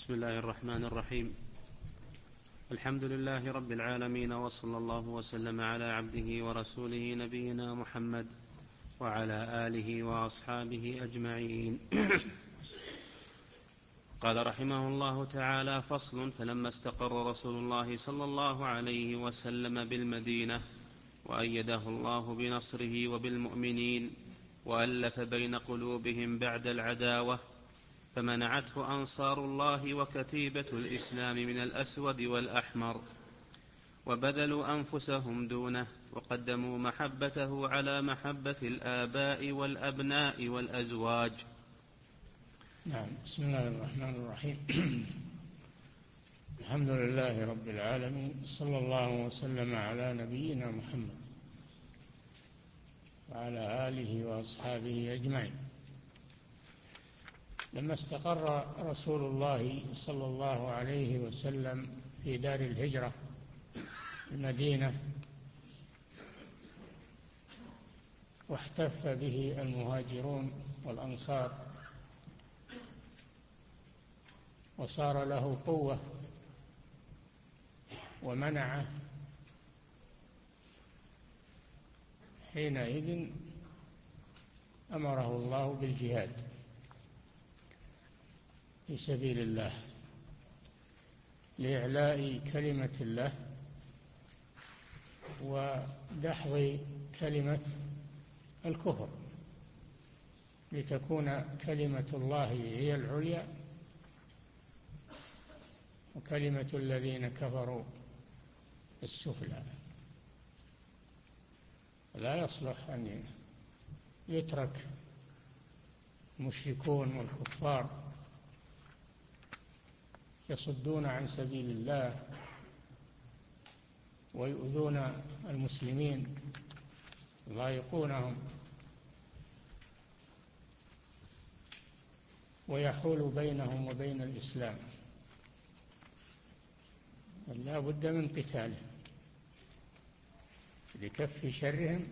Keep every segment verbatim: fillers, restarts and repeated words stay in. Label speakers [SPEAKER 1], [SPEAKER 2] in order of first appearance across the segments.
[SPEAKER 1] بسم الله الرحمن الرحيم. الحمد لله رب العالمين، وصلى الله وسلم على عبده ورسوله نبينا محمد وعلى آله وأصحابه أجمعين. قال رحمه الله تعالى: فصل. فلما استقر رسول الله صلى الله عليه وسلم بالمدينة وأيده الله بنصره وبالمؤمنين وألف بين قلوبهم بعد العداوة، فمنعته أنصار الله وكتيبة الإسلام من الأسود والأحمر، وبذلوا أنفسهم دونه، وقدموا محبته على محبة الآباء والأبناء والأزواج.
[SPEAKER 2] نعم. بسم الله الرحمن الرحيم. الحمد لله رب العالمين، صلى الله وسلم على نبينا محمد وعلى آله وأصحابه أجمعين. لما استقر رسول الله صلى الله عليه وسلم في دار الهجرة المدينة، واحتف به المهاجرون والأنصار، وصار له قوة ومنعه، حينئذ أمره الله بالجهاد في سبيل الله لإعلاء كلمة الله ودحض كلمة الكفر، لتكون كلمة الله هي العليا وكلمة الذين كفروا السفلى. لا يصلح أن يترك المشركون والكفار يصدون عن سبيل الله ويؤذون المسلمين، يضايقونهم ويحول بينهم وبين الإسلام. لا بد من قتاله لكف شرهم،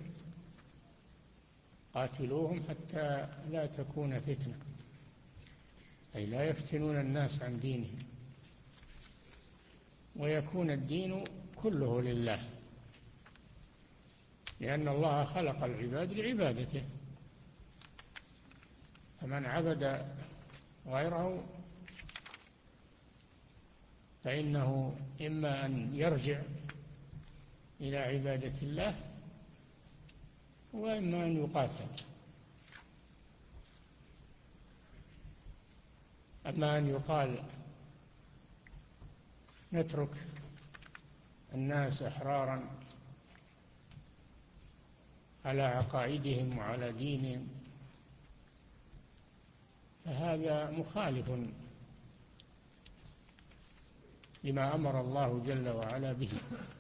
[SPEAKER 2] قاتلوهم حتى لا تكون فتنة، أي لا يفتنون الناس عن دينهم، ويكون الدين كله لله، لأن الله خلق العباد لعبادته، فمن عبد غيره فإنه إما أن يرجع إلى عبادة الله وإما أن يقاتل. أما أن يقال نترك الناس أحرارا على عقائدهم وعلى دينهم، فهذا مخالف لما أمر الله جل وعلا به.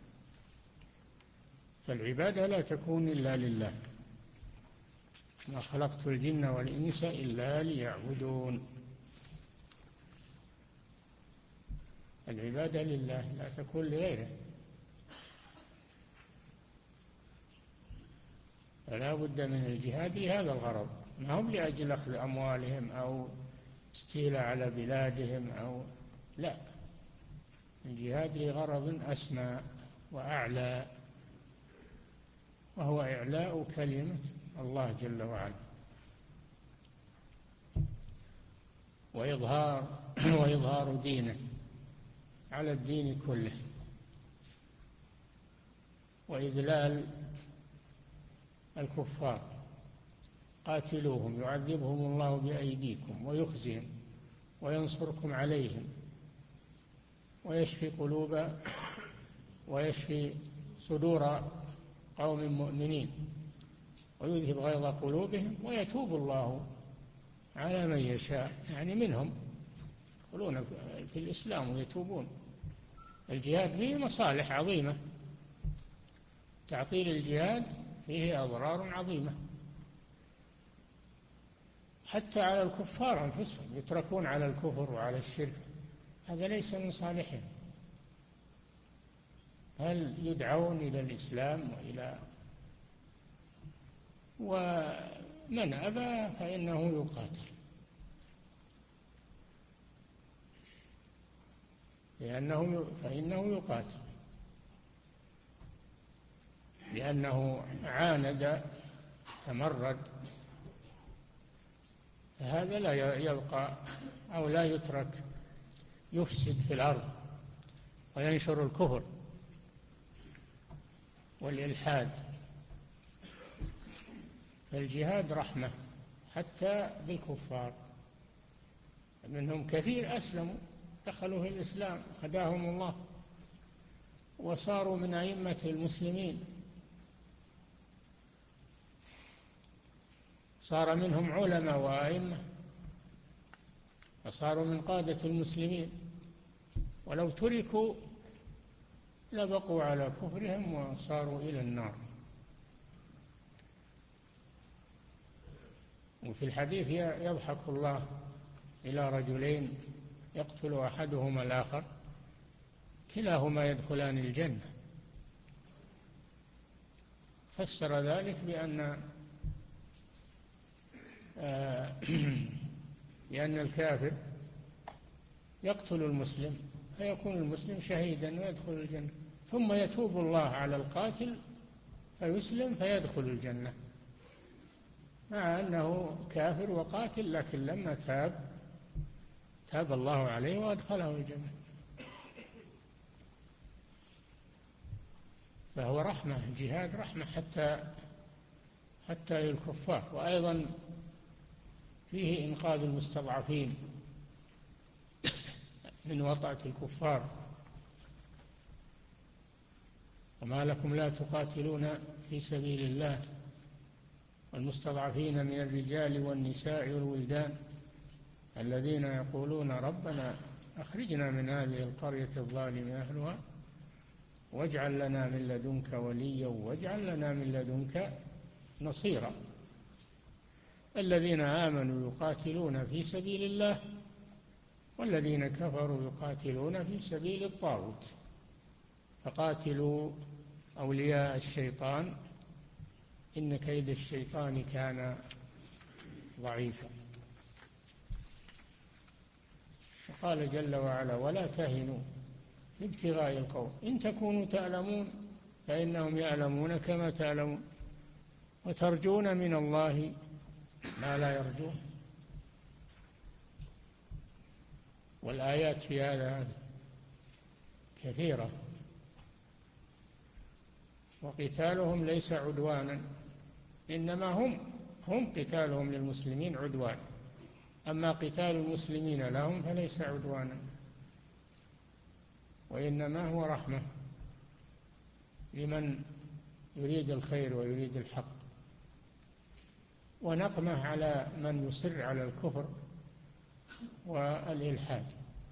[SPEAKER 2] فالعبادة لا تكون إلا لله، ما خلقت الجن والإنس إلا ليعبدون. العبادة لله لا تكون لغيره، فلا بد من الجهاد لهذا الغرض، ما هم لأجل أخذ أموالهم أو استيلاء على بلادهم أو لا، الجهاد لغرض أسمى وأعلى، وهو إعلاء كلمة الله جل وعلا وإظهار وإظهار دينه على الدين كله، وإذلال الكفار. قاتلوهم يعذبهم الله بأيديكم ويخزهم وينصركم عليهم ويشفي قلوب ويشفي صدور قوم مؤمنين ويذهب غيظ قلوبهم ويتوب الله على من يشاء، يعني منهم يدخلون في الإسلام ويتوبون. الجهاد فيه مصالح عظيمة، تعطيل الجهاد فيه أضرار عظيمة حتى على الكفار أنفسهم، يتركون على الكفر وعلى الشرك، هذا ليس من صالحهم، هل يدعون إلى الإسلام وإلى ومن أبى فإنه يقاتل. لأنه فإنه يقاتل، لأنه عاند تمرد، فهذا لا يبقى أو لا يترك يفسد في الأرض وينشر الكفر والإلحاد. فالجهاد رحمة حتى بالكفار، منهم كثير أسلموا دخلوا في الإسلام هداهم الله وصاروا من أئمة المسلمين، صار منهم علماء وأئمة وصاروا من قادة المسلمين، ولو تركوا لبقوا على كفرهم وصاروا إلى النار. وفي الحديث يضحك الله إلى رجلين يقتل أحدهما الآخر كلاهما يدخلان الجنة، فسر ذلك بأن لأن الكافر يقتل المسلم فيكون المسلم شهيدا ويدخل الجنة، ثم يتوب الله على القاتل فيسلم فيدخل الجنة، مع أنه كافر وقاتل، لكن لما تاب تاب الله عليه وأدخله الجنة. فهو رحمة، جهاد رحمة حتى حتى للكفار. وأيضا فيه إنقاذ المستضعفين من وطأة الكفار. وما لكم لا تقاتلون في سبيل الله والمستضعفين من الرجال والنساء والولدان الذين يقولون ربنا أخرجنا من هذه القرية الظالم أهلها واجعل لنا من لدنك وليا واجعل لنا من لدنك نصيرا. الذين آمنوا يقاتلون في سبيل الله والذين كفروا يقاتلون في سبيل الطاغوت، فقاتلوا أولياء الشيطان إن كيد الشيطان كان ضعيفا. قال جل وعلا ولا تهنوا في ابتغاء القوم إن تكونوا تعلمون فإنهم يعلمون كما تعلمون وترجون من الله ما لا يرجون. والآيات في هذا كثيرة. وقتالهم ليس عدوانا، إنما هم هم قتالهم للمسلمين عدوان، أما قتال المسلمين لهم فليس عدوانا، وإنما هو رحمة لمن يريد الخير ويريد الحق، ونقمة على من يصر على الكفر والإلحاد،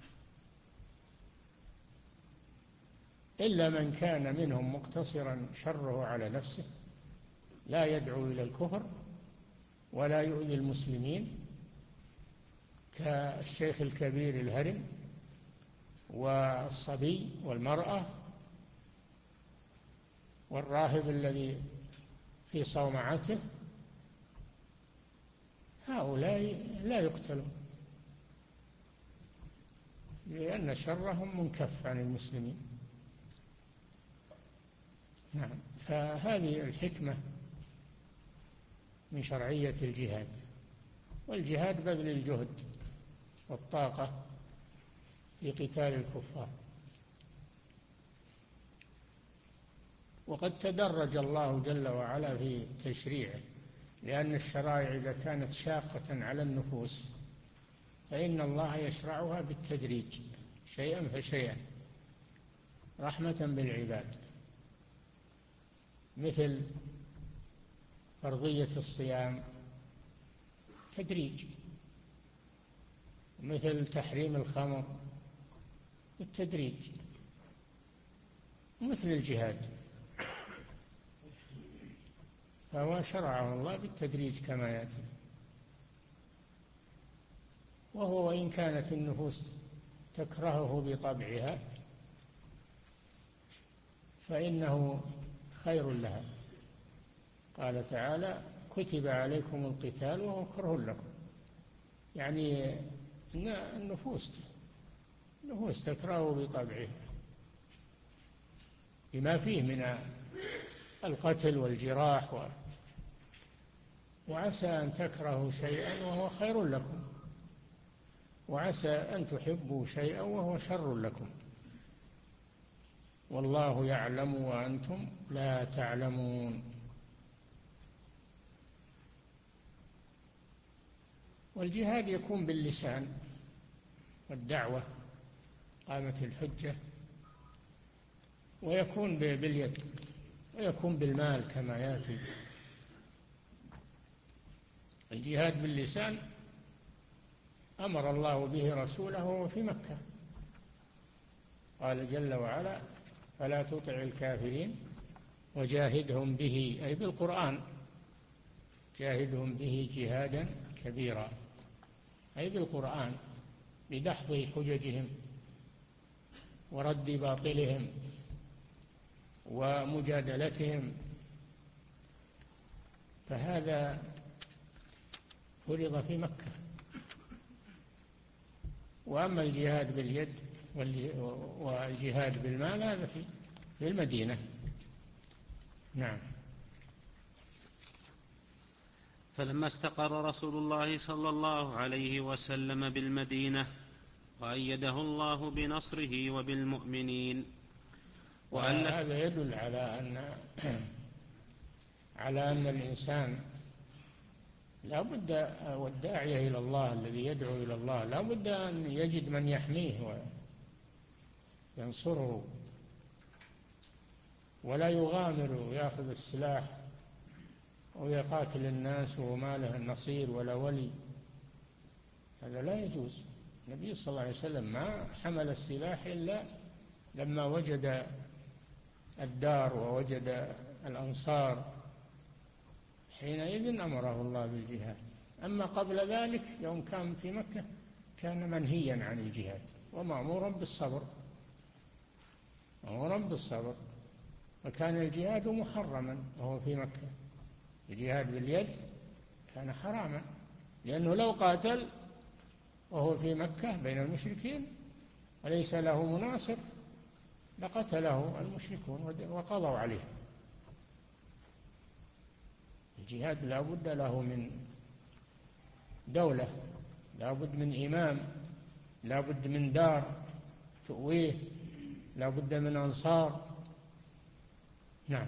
[SPEAKER 2] إلا من كان منهم مقتصرا شره على نفسه لا يدعو إلى الكفر ولا يؤذي المسلمين، كالشيخ الكبير الهرم والصبي والمرأة والراهب الذي في صومعته، هؤلاء لا يقتلون لأن شرهم منكف عن المسلمين. نعم. فهذه الحكمة من شرعية الجهاد. والجهاد بذل الجهد والطاقة في قتال الكفار. وقد تدرج الله جل وعلا في تشريعه، لأن الشرائع إذا كانت شاقة على النفوس فإن الله يشرعها بالتدريج شيئا فشيئا رحمة بالعباد، مثل فرضية الصيام تدريج، مثل تحريم الخمر بالتدريج، مثل الجهاد فهو شرعه الله بالتدريج كما يأتي. وهو وإن كانت النفوس تكرهه بطبعها فإنه خير لها. قال تعالى كتب عليكم القتال وهو كره لكم، يعني النفوس هو استكرهه بطبعه بما فيه من القتل والجراح و... وعسى أن تكرهوا شيئا وهو خير لكم، وعسى أن تحبوا شيئا وهو شر لكم، والله يعلم وأنتم لا تعلمون. والجهاد يكون باللسان والدعوة، قامت الحجة، ويكون باليد، ويكون بالمال كما يأتي. الجهاد باللسان أمر الله به رسوله وهو في مكة، قال جل وعلا: فلا تطع الكافرين وجاهدهم به، أي بالقرآن، جاهدهم به جهادا كبيرا، أي بالقرآن، بدحض حججهم ورد باطلهم ومجادلتهم. فهذا فرض في مكة. وأما الجهاد باليد والجهاد بالمال هذا في المدينة. نعم.
[SPEAKER 1] فلما استقر رسول الله صلى الله عليه وسلم بالمدينة وأيده الله بنصره وبالمؤمنين.
[SPEAKER 2] وهذا يدل على أن على أن الإنسان لا بد، والداعية إلى الله الذي يدعو إلى الله لا بد أن يجد من يحميه وينصره، ولا يغامر ويأخذ السلاح ويقاتل الناس وما له نصير ولا ولي، هذا لا يجوز. النبي صلى الله عليه وسلم ما حمل السلاح إلا لما وجد الدار ووجد الأنصار، حينئذ أمره الله بالجهاد. أما قبل ذلك يوم كان في مكة كان منهيا عن الجهاد ومأمورا بالصبر، مأمورا بالصبر، وكان الجهاد محرما وهو في مكة. الجهاد باليد كان حراما، لأنه لو قاتل وهو في مكة بين المشركين وليس له مناصر لقتله المشركون وقضوا عليه. الجهاد لا بد له من دولة، لا بد من إمام، لا بد من دار تؤويه، لا بد من أنصار. نعم.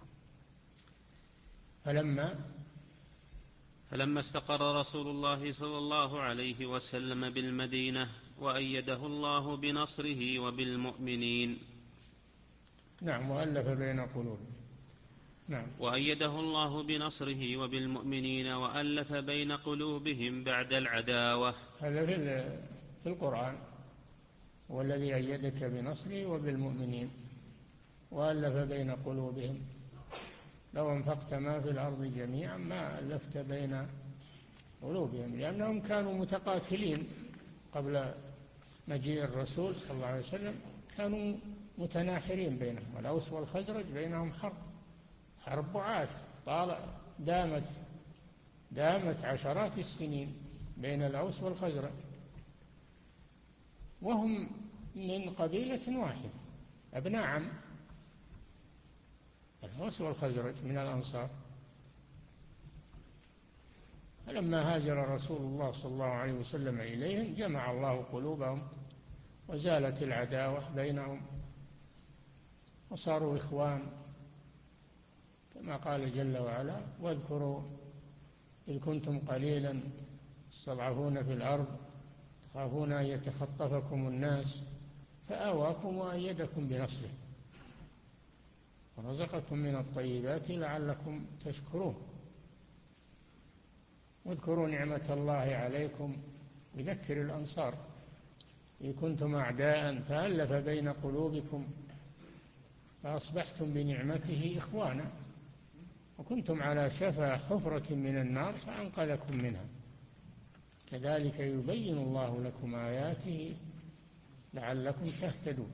[SPEAKER 2] فلما
[SPEAKER 1] فلما استقر رسول الله صلى الله عليه وسلم بالمدينة وأيده الله بنصره وبالمؤمنين.
[SPEAKER 2] نعم. وألف بين قلوبهم. نعم.
[SPEAKER 1] وأيده الله بنصره وبالمؤمنين وألف بين قلوبهم بعد العداوة.
[SPEAKER 2] هذا في القرآن: والذي أيدك بنصره وبالمؤمنين وألف بين قلوبهم لو انفقت ما في الأرض جميعا ما ألفت بين قلوبهم، لأنهم كانوا متقاتلين قبل مجيء الرسول صلى الله عليه وسلم، كانوا متناحرين بينهم، والأوس والخزرج بينهم حرب حرب بعاث طال دامت دامت عشرات السنين بين الأوس والخزرج، وهم من قبيلة واحدة، أبناء عم، الأوس والخزرج من الأنصار. فلما هاجر رسول الله صلى الله عليه وسلم إليهم جمع الله قلوبهم وزالت العداوة بينهم وصاروا إخوان، كما قال جل وعلا: واذكروا إذ كنتم قليلا تستضعفون في الأرض تخافون أن يتخطفكم الناس فآواكم وأيدكم بنصره ورزقكم من الطيبات لعلكم تشكرون. واذكروا نعمة الله عليكم، يذكر الأنصار: إذ كنتم أعداء فألف بين قلوبكم فأصبحتم بنعمته إخوانا وكنتم على شفا حفرة من النار فأنقذكم منها كذلك يبين الله لكم آياته لعلكم تهتدون.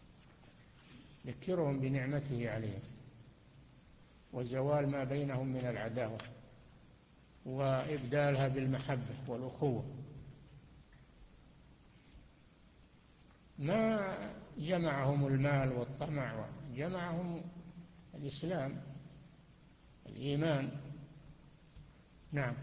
[SPEAKER 2] ذكرهم بنعمته عليهم وزوال ما بينهم من العداوة وإبدالها بالمحبة والأخوة. ما جمعهم المال والطمع، جمعهم الإسلام، الإيمان. نعم.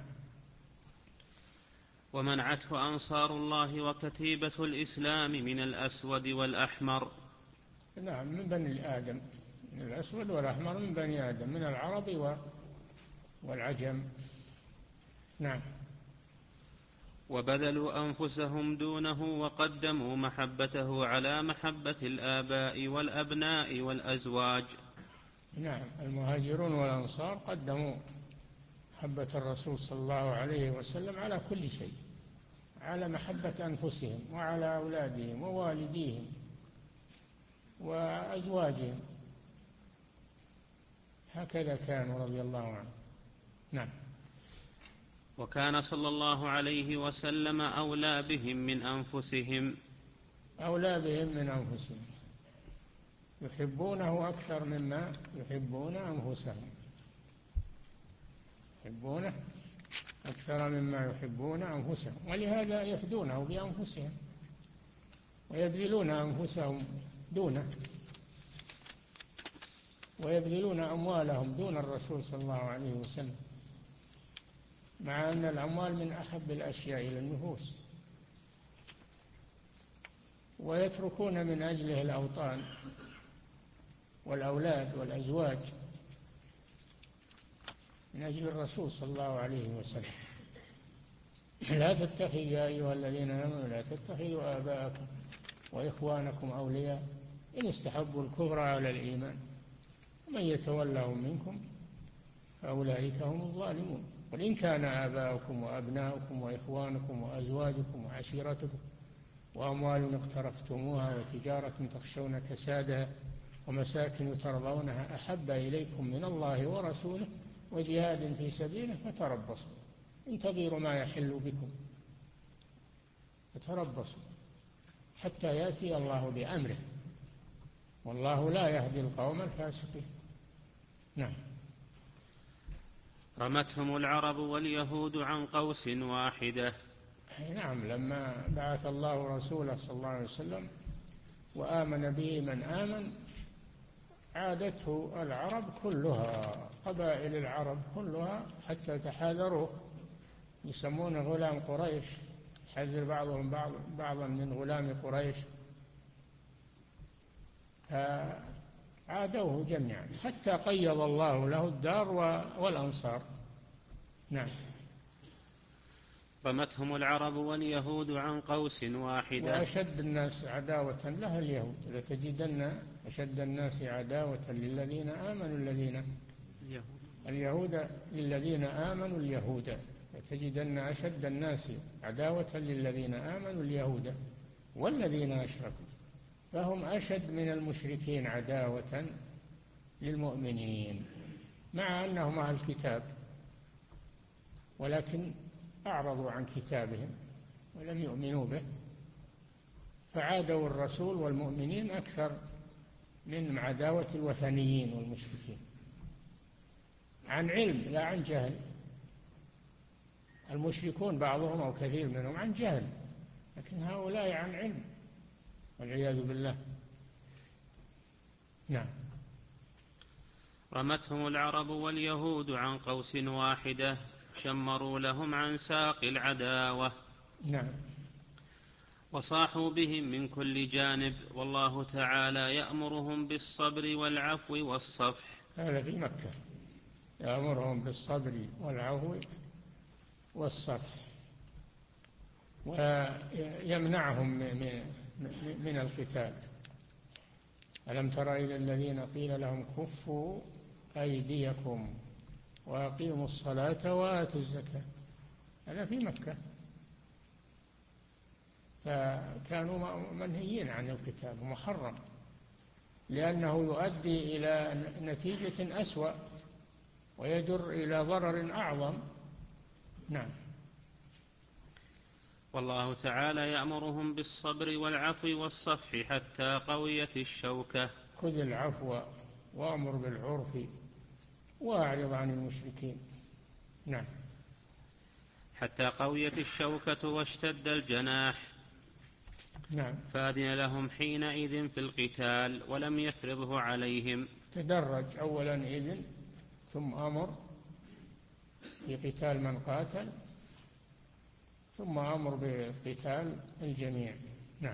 [SPEAKER 1] ومنعته أنصار الله وكتيبة الإسلام من الأسود والأحمر.
[SPEAKER 2] نعم، من بني آدم، من الأسود والأحمر من بني آدم، من العرب والعجم. نعم.
[SPEAKER 1] وبذلوا أنفسهم دونه وقدموا محبته على محبة الآباء والأبناء والأزواج.
[SPEAKER 2] نعم، المهاجرون والأنصار قدموا محبة الرسول صلى الله عليه وسلم على كل شيء، على محبة أنفسهم وعلى أولادهم ووالديهم وأزواجهم، هكذا كانوا رضي الله عنهم. نعم.
[SPEAKER 1] وكان صلى الله عليه وسلم أولى بهم من أنفسهم.
[SPEAKER 2] أولى بهم من أنفسهم، يحبونه أكثر مما يحبون أنفسهم، يحبونه أكثر مما يحبون أنفسهم، ولهذا يفدونه بأنفسهم ويبذلون أنفسهم دونه، ويبذلون أموالهم دون الرسول صلى الله عليه وسلم، مع أن الأموال من أحب الأشياء إلى النفوس، ويتركون من أجله الأوطان والأولاد والأزواج من أجل الرسول صلى الله عليه وسلم. لا تتخذوا يا أيها الذين آمنوا لا تتخذوا آباءكم وإخوانكم أولياء إن استحبوا الكفر على الإيمان ومن يتولهم منكم فأولئك هم الظالمون. قل إن كان آباؤكم وأبناؤكم وإخوانكم وأزواجكم وعشيرتكم وأموال اقترفتموها وتجارة تخشون كسادها ومساكن ترضونها أحب إليكم من الله ورسوله وجهاد في سبيله فتربصوا انتظروا ما يحل بكم، فتربصوا حتى يأتي الله بأمره، والله لا يهدي القوم الفاسقين. نعم.
[SPEAKER 1] رمتهم العرب واليهود عن قوس واحدة.
[SPEAKER 2] نعم، لما بعث الله رسوله صلى الله عليه وسلم وآمن به من آمن عادته العرب كلها، قبائل العرب كلها حتى تحاذروه، يسمونه غلام قريش، حذر بعضهم بعض بعضا من غلام قريش، فعادوه جميعا حتى قيض الله له الدار والأنصار. نعم.
[SPEAKER 1] رمتهم العرب واليهود عن قوس واحدة.
[SPEAKER 2] وأشد الناس عداوة له اليهود، لتجدن أشد الناس عداوة للذين آمنوا الذين اليهود للذين آمنوا اليهود، لتجدن أشد الناس عداوة للذين آمنوا اليهود والذين أشركوا، فهم أشد من المشركين عداوة للمؤمنين مع أنهم أهل الكتاب، ولكن أعرضوا عن كتابهم ولم يؤمنوا به، فعادوا الرسول والمؤمنين أكثر من عداوة الوثنيين والمشركين، عن علم لا عن جهل. المشركون بعضهم أو كثير منهم عن جهل، لكن هؤلاء عن علم والعياذ بالله. نعم.
[SPEAKER 1] رمتهم العرب واليهود عن قوس واحدة شمروا لهم عن ساق العداوة.
[SPEAKER 2] نعم.
[SPEAKER 1] وصاحوا بهم من كل جانب، والله تعالى يأمرهم بالصبر والعفو والصفح.
[SPEAKER 2] هذا في مكة، يأمرهم بالصبر والعفو والصفح، ويمنعهم من القتال. ألم تر إلى الذين قيل لهم كفوا أيديكم وأقيموا الصلاة وآتوا الزكاة، هذا في مكة، فكانوا منهيين عن القتال محرم، لأنه يؤدي إلى نتيجة أسوأ ويجر إلى ضرر أعظم. نعم.
[SPEAKER 1] والله تعالى يأمرهم بالصبر والعفو والصفح حتى قويت الشوكة.
[SPEAKER 2] خذ العفو وأمر بالعرف وأعرض عن المشركين. نعم.
[SPEAKER 1] حتى قويت الشوكة واشتد الجناح.
[SPEAKER 2] نعم.
[SPEAKER 1] فأذن لهم حينئذ في القتال ولم يفرضه عليهم.
[SPEAKER 2] تدرج، أولا إذن ثم أمر بقتال من قاتل ثم أمر بقتال الجميع. نعم.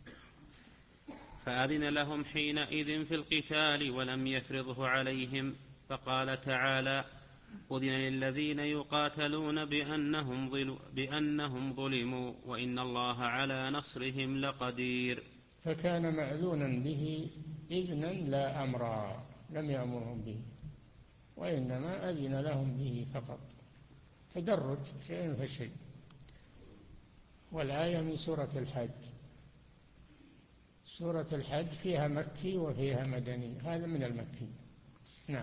[SPEAKER 1] فأذن لهم حينئذ في القتال ولم يفرضه عليهم. فقال تعالى: أذن للذين يقاتلون بأنهم, ظل بأنهم ظلموا وإن الله على نصرهم لقدير.
[SPEAKER 2] فكان مأذونا به إذنا لا أمرا، لم يأمرهم به وإنما أذن لهم به فقط، تدرج شيء فشيء. والآية من سورة الحج. سورة الحج فيها مكي وفيها مدني، هذا من المكي. نعم.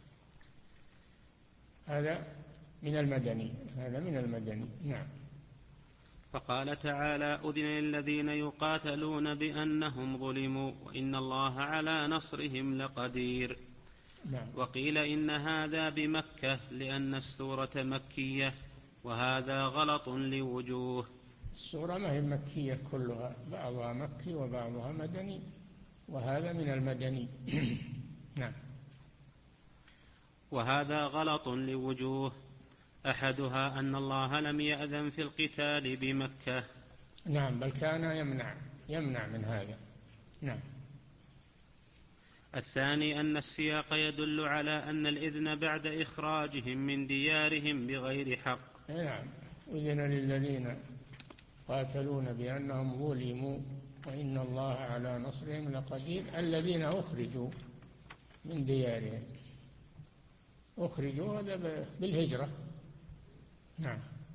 [SPEAKER 2] هذا من المدني هذا من المدني. نعم.
[SPEAKER 1] فقال تعالى: أذن للذين يقاتلون بأنهم ظلموا وإن الله على نصرهم لقدير.
[SPEAKER 2] نعم.
[SPEAKER 1] وقيل إن هذا بمكة لأن السورة مكية، وهذا غلط لوجوه.
[SPEAKER 2] السورة ما هي مكية كلها، بعضها مكي وبعضها مدني، وهذا من المدني. نعم.
[SPEAKER 1] وهذا غلط لوجوه، أحدها أن الله لم يأذن في القتال بمكة.
[SPEAKER 2] نعم، بل كان يمنع يمنع من هذا. نعم.
[SPEAKER 1] الثاني أن السياق يدل على أن الإذن بعد إخراجهم من ديارهم بغير حق.
[SPEAKER 2] نعم. أذن للذين قاتلون بأنهم ظلموا وإن الله على نصرهم لقدير. الذين أخرجوا من ديارهم، أخرجوا هذا بالهجرة. نعم.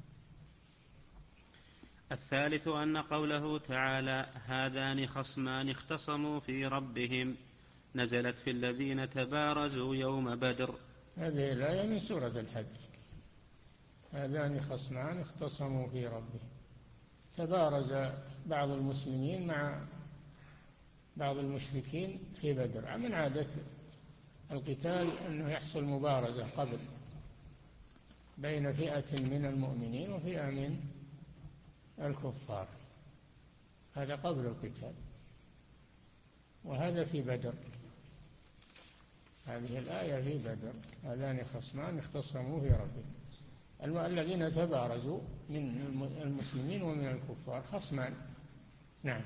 [SPEAKER 1] الثالث أن قوله تعالى: هذان خصمان اختصموا في ربهم، نزلت في الذين تبارزوا يوم بدر.
[SPEAKER 2] هذه الآية من سورة الحج. هذان خصمان اختصموا في ربهم. تبارز بعض المسلمين مع بعض المشركين في بدر. من عادة القتال أنه يحصل مبارزة قبل بين فئة من المؤمنين وفئة من الكفار، هذا قبل القتال، وهذا في بدر. هذه الآية في بدر. هذان خصمان اختصموا في ربهم، الذين تبارزوا من المسلمين ومن الكفار خصمان. نعم.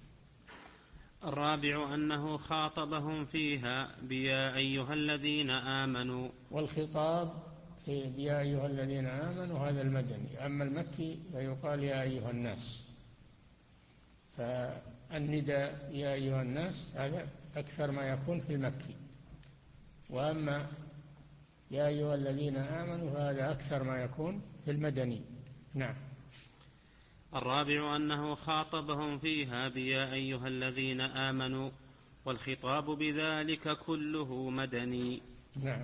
[SPEAKER 1] الرابع أنه خاطبهم فيها بيا أيها الذين آمنوا.
[SPEAKER 2] والخطاب في بيا أيها الذين آمنوا هذا المدني، أما المكي فيقال يا أيها الناس. فالنداء يا أيها الناس هذا أكثر ما يكون في المكي، وأما يا أيها الذين آمنوا فهذا أكثر ما يكون في المدني. نعم.
[SPEAKER 1] الرابع أنه خاطبهم فيها بيا أيها الذين آمنوا، والخطاب بذلك كله مدني.
[SPEAKER 2] نعم.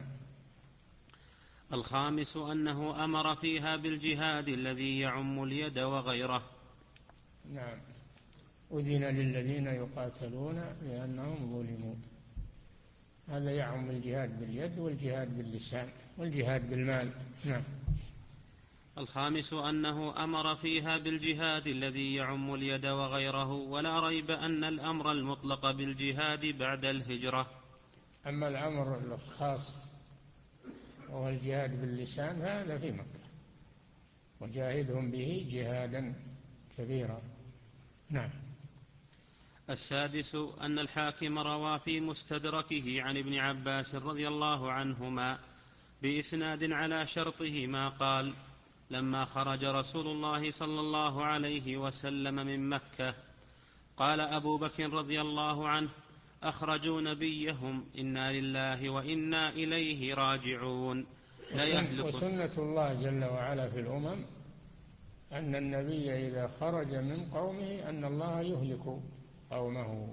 [SPEAKER 1] الخامس أنه أمر فيها بالجهاد الذي يعم اليد وغيره.
[SPEAKER 2] نعم. أذن للذين يقاتلون لأنهم ظلموا، هذا يعم الجهاد باليد والجهاد باللسان والجهاد بالمال. نعم.
[SPEAKER 1] الخامس أنه أمر فيها بالجهاد الذي يعم اليد وغيره، ولا ريب أن الأمر المطلق بالجهاد بعد الهجرة.
[SPEAKER 2] أما الأمر الخاص وهو الجهاد باللسان هذا في مكة، وجاهدهم به جهادا كبيرا. نعم.
[SPEAKER 1] السادس أن الحاكم روى في مستدركه عن ابن عباس رضي الله عنهما بإسناد على شرطه ما قال: لما خرج رسول الله صلى الله عليه وسلم من مكة قال أبو بكر رضي الله عنه: أخرجوا نبيهم، إنا لله وإنا إليه راجعون.
[SPEAKER 2] وسنة الله جل وعلا في الأمم أن النبي إذا خرج من قومه أن الله يهلك قومه،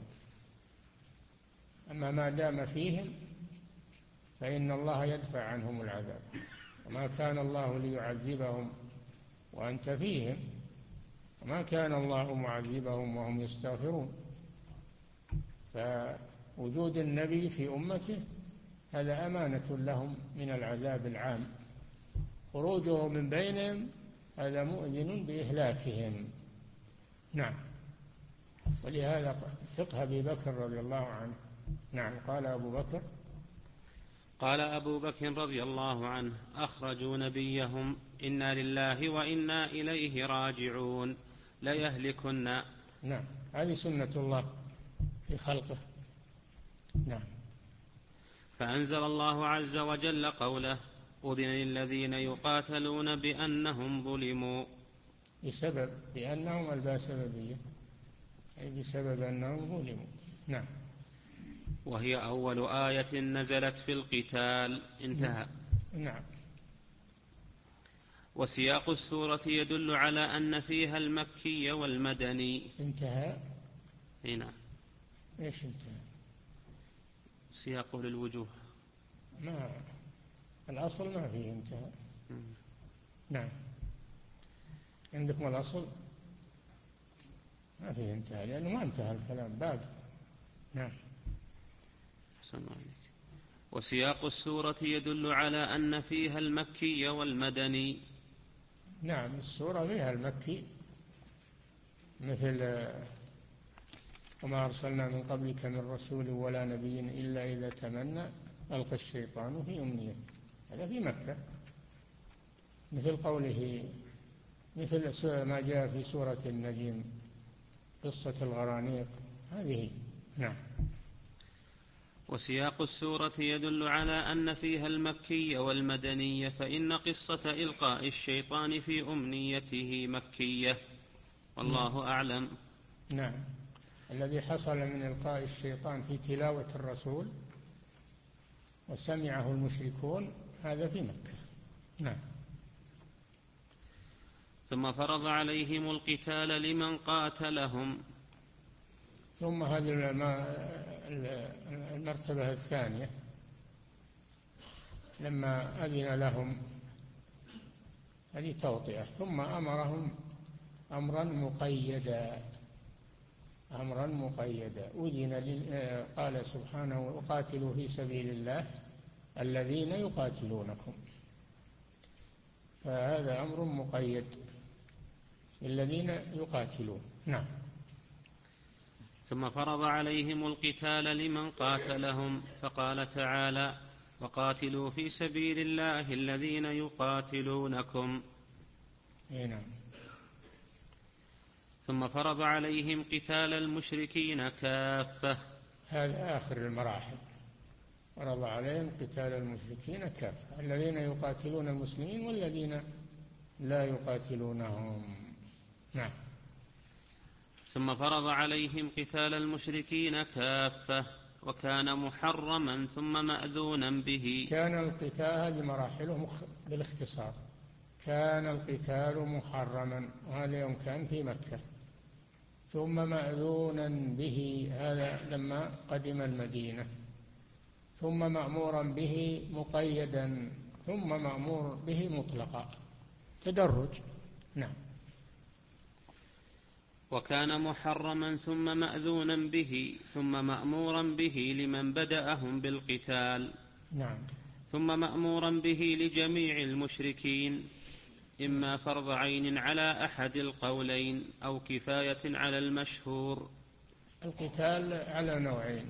[SPEAKER 2] أما ما دام فيهم فإن الله يدفع عنهم العذاب، وما كان الله ليعذبهم وأنت فيهم، وما كان الله معذبهم وهم يستغفرون. فوجود النبي في أمته هذا أمانة لهم من العذاب العام، خروجه من بينهم هذا مؤذن بإهلاكهم. نعم. ولهذا فقه أبي بكر رضي الله عنه. نعم. قال أبو بكر
[SPEAKER 1] قال أبو بكر رضي الله عنه: أخرجوا نبيهم إنا لله وإنا إليه راجعون ليهلكن.
[SPEAKER 2] نعم، هذه سنة الله في خلقه. نعم.
[SPEAKER 1] فأنزل الله عز وجل قوله: أذن للذين يقاتلون بأنهم ظلموا.
[SPEAKER 2] بسبب بأنهم الباء سببية، أي بسبب أنهم ظلموا. نعم.
[SPEAKER 1] وهي أول آية نزلت في القتال. انتهى.
[SPEAKER 2] نعم.
[SPEAKER 1] وسياق السورة يدل على أن فيها المكي والمدني.
[SPEAKER 2] انتهى.
[SPEAKER 1] هنا
[SPEAKER 2] ايش انتهى؟
[SPEAKER 1] سياق للوجوه.
[SPEAKER 2] ما الأصل ما فيه انتهى. نعم. عندكم الأصل ما فيه انتهى، لأنه ما انتهى الكلام باقي. نعم.
[SPEAKER 1] أحسن عليك. وسياق السورة يدل على أن فيها المكي والمدني.
[SPEAKER 2] نعم، السورة فيها المكي، مثل وما أرسلنا من قبلك من رسول ولا نبي إلا إذا تمنى ألقى الشيطان في أمنيته، هذا في مكة، مثل قوله، مثل ما جاء في سورة النجم قصة الغرانيق هذه. نعم.
[SPEAKER 1] وسياق السورة يدل على أن فيها المكي والمدني، فإن قصة إلقاء الشيطان في أمنيته مكية، والله
[SPEAKER 2] نعم.
[SPEAKER 1] أعلم.
[SPEAKER 2] نعم. الذي حصل من إلقاء الشيطان في تلاوة الرسول وسمعه المشركون هذا في مكة. نعم.
[SPEAKER 1] ثم فرض عليهم القتال لمن قاتلهم.
[SPEAKER 2] ثم هذه المرتبة الثانية لما أذن لهم، هذه توطئة، ثم أمرهم أمرا مقيدا، أمرا مقيدا أذن. قال سبحانه: وقاتلوا في سبيل الله الذين يقاتلونكم، فهذا أمر مقيد الذين يقاتلون. نعم.
[SPEAKER 1] ثم فرض عليهم القتال لمن قاتلهم، فقال تعالى: وقاتلوا في سبيل الله الذين يقاتلونكم.
[SPEAKER 2] نعم.
[SPEAKER 1] ثم فرض عليهم قتال المشركين كافة.
[SPEAKER 2] هذا آخر المراحل، فرض عليهم قتال المشركين كافة، الذين يقاتلون المسلمين والذين لا يقاتلونهم. نعم.
[SPEAKER 1] ثم فرض عليهم قتال المشركين كافة، وكان محرما ثم مأذونا به.
[SPEAKER 2] كان القتال، هذه مراحله بالاختصار، كان القتال محرما، وهذا يوم كان في مكة، ثم مأذونا به، هذا لما قدم المدينة، ثم مأمورا به مقيدا، ثم مأمور به مطلقا، تدرج. نعم.
[SPEAKER 1] وكان محرما ثم مأذونا به، ثم مأمورا به لمن بدأهم بالقتال.
[SPEAKER 2] نعم.
[SPEAKER 1] ثم مأمورا به لجميع المشركين، إما فرض عين على أحد القولين أو كفاية على المشهور.
[SPEAKER 2] القتال على نوعين: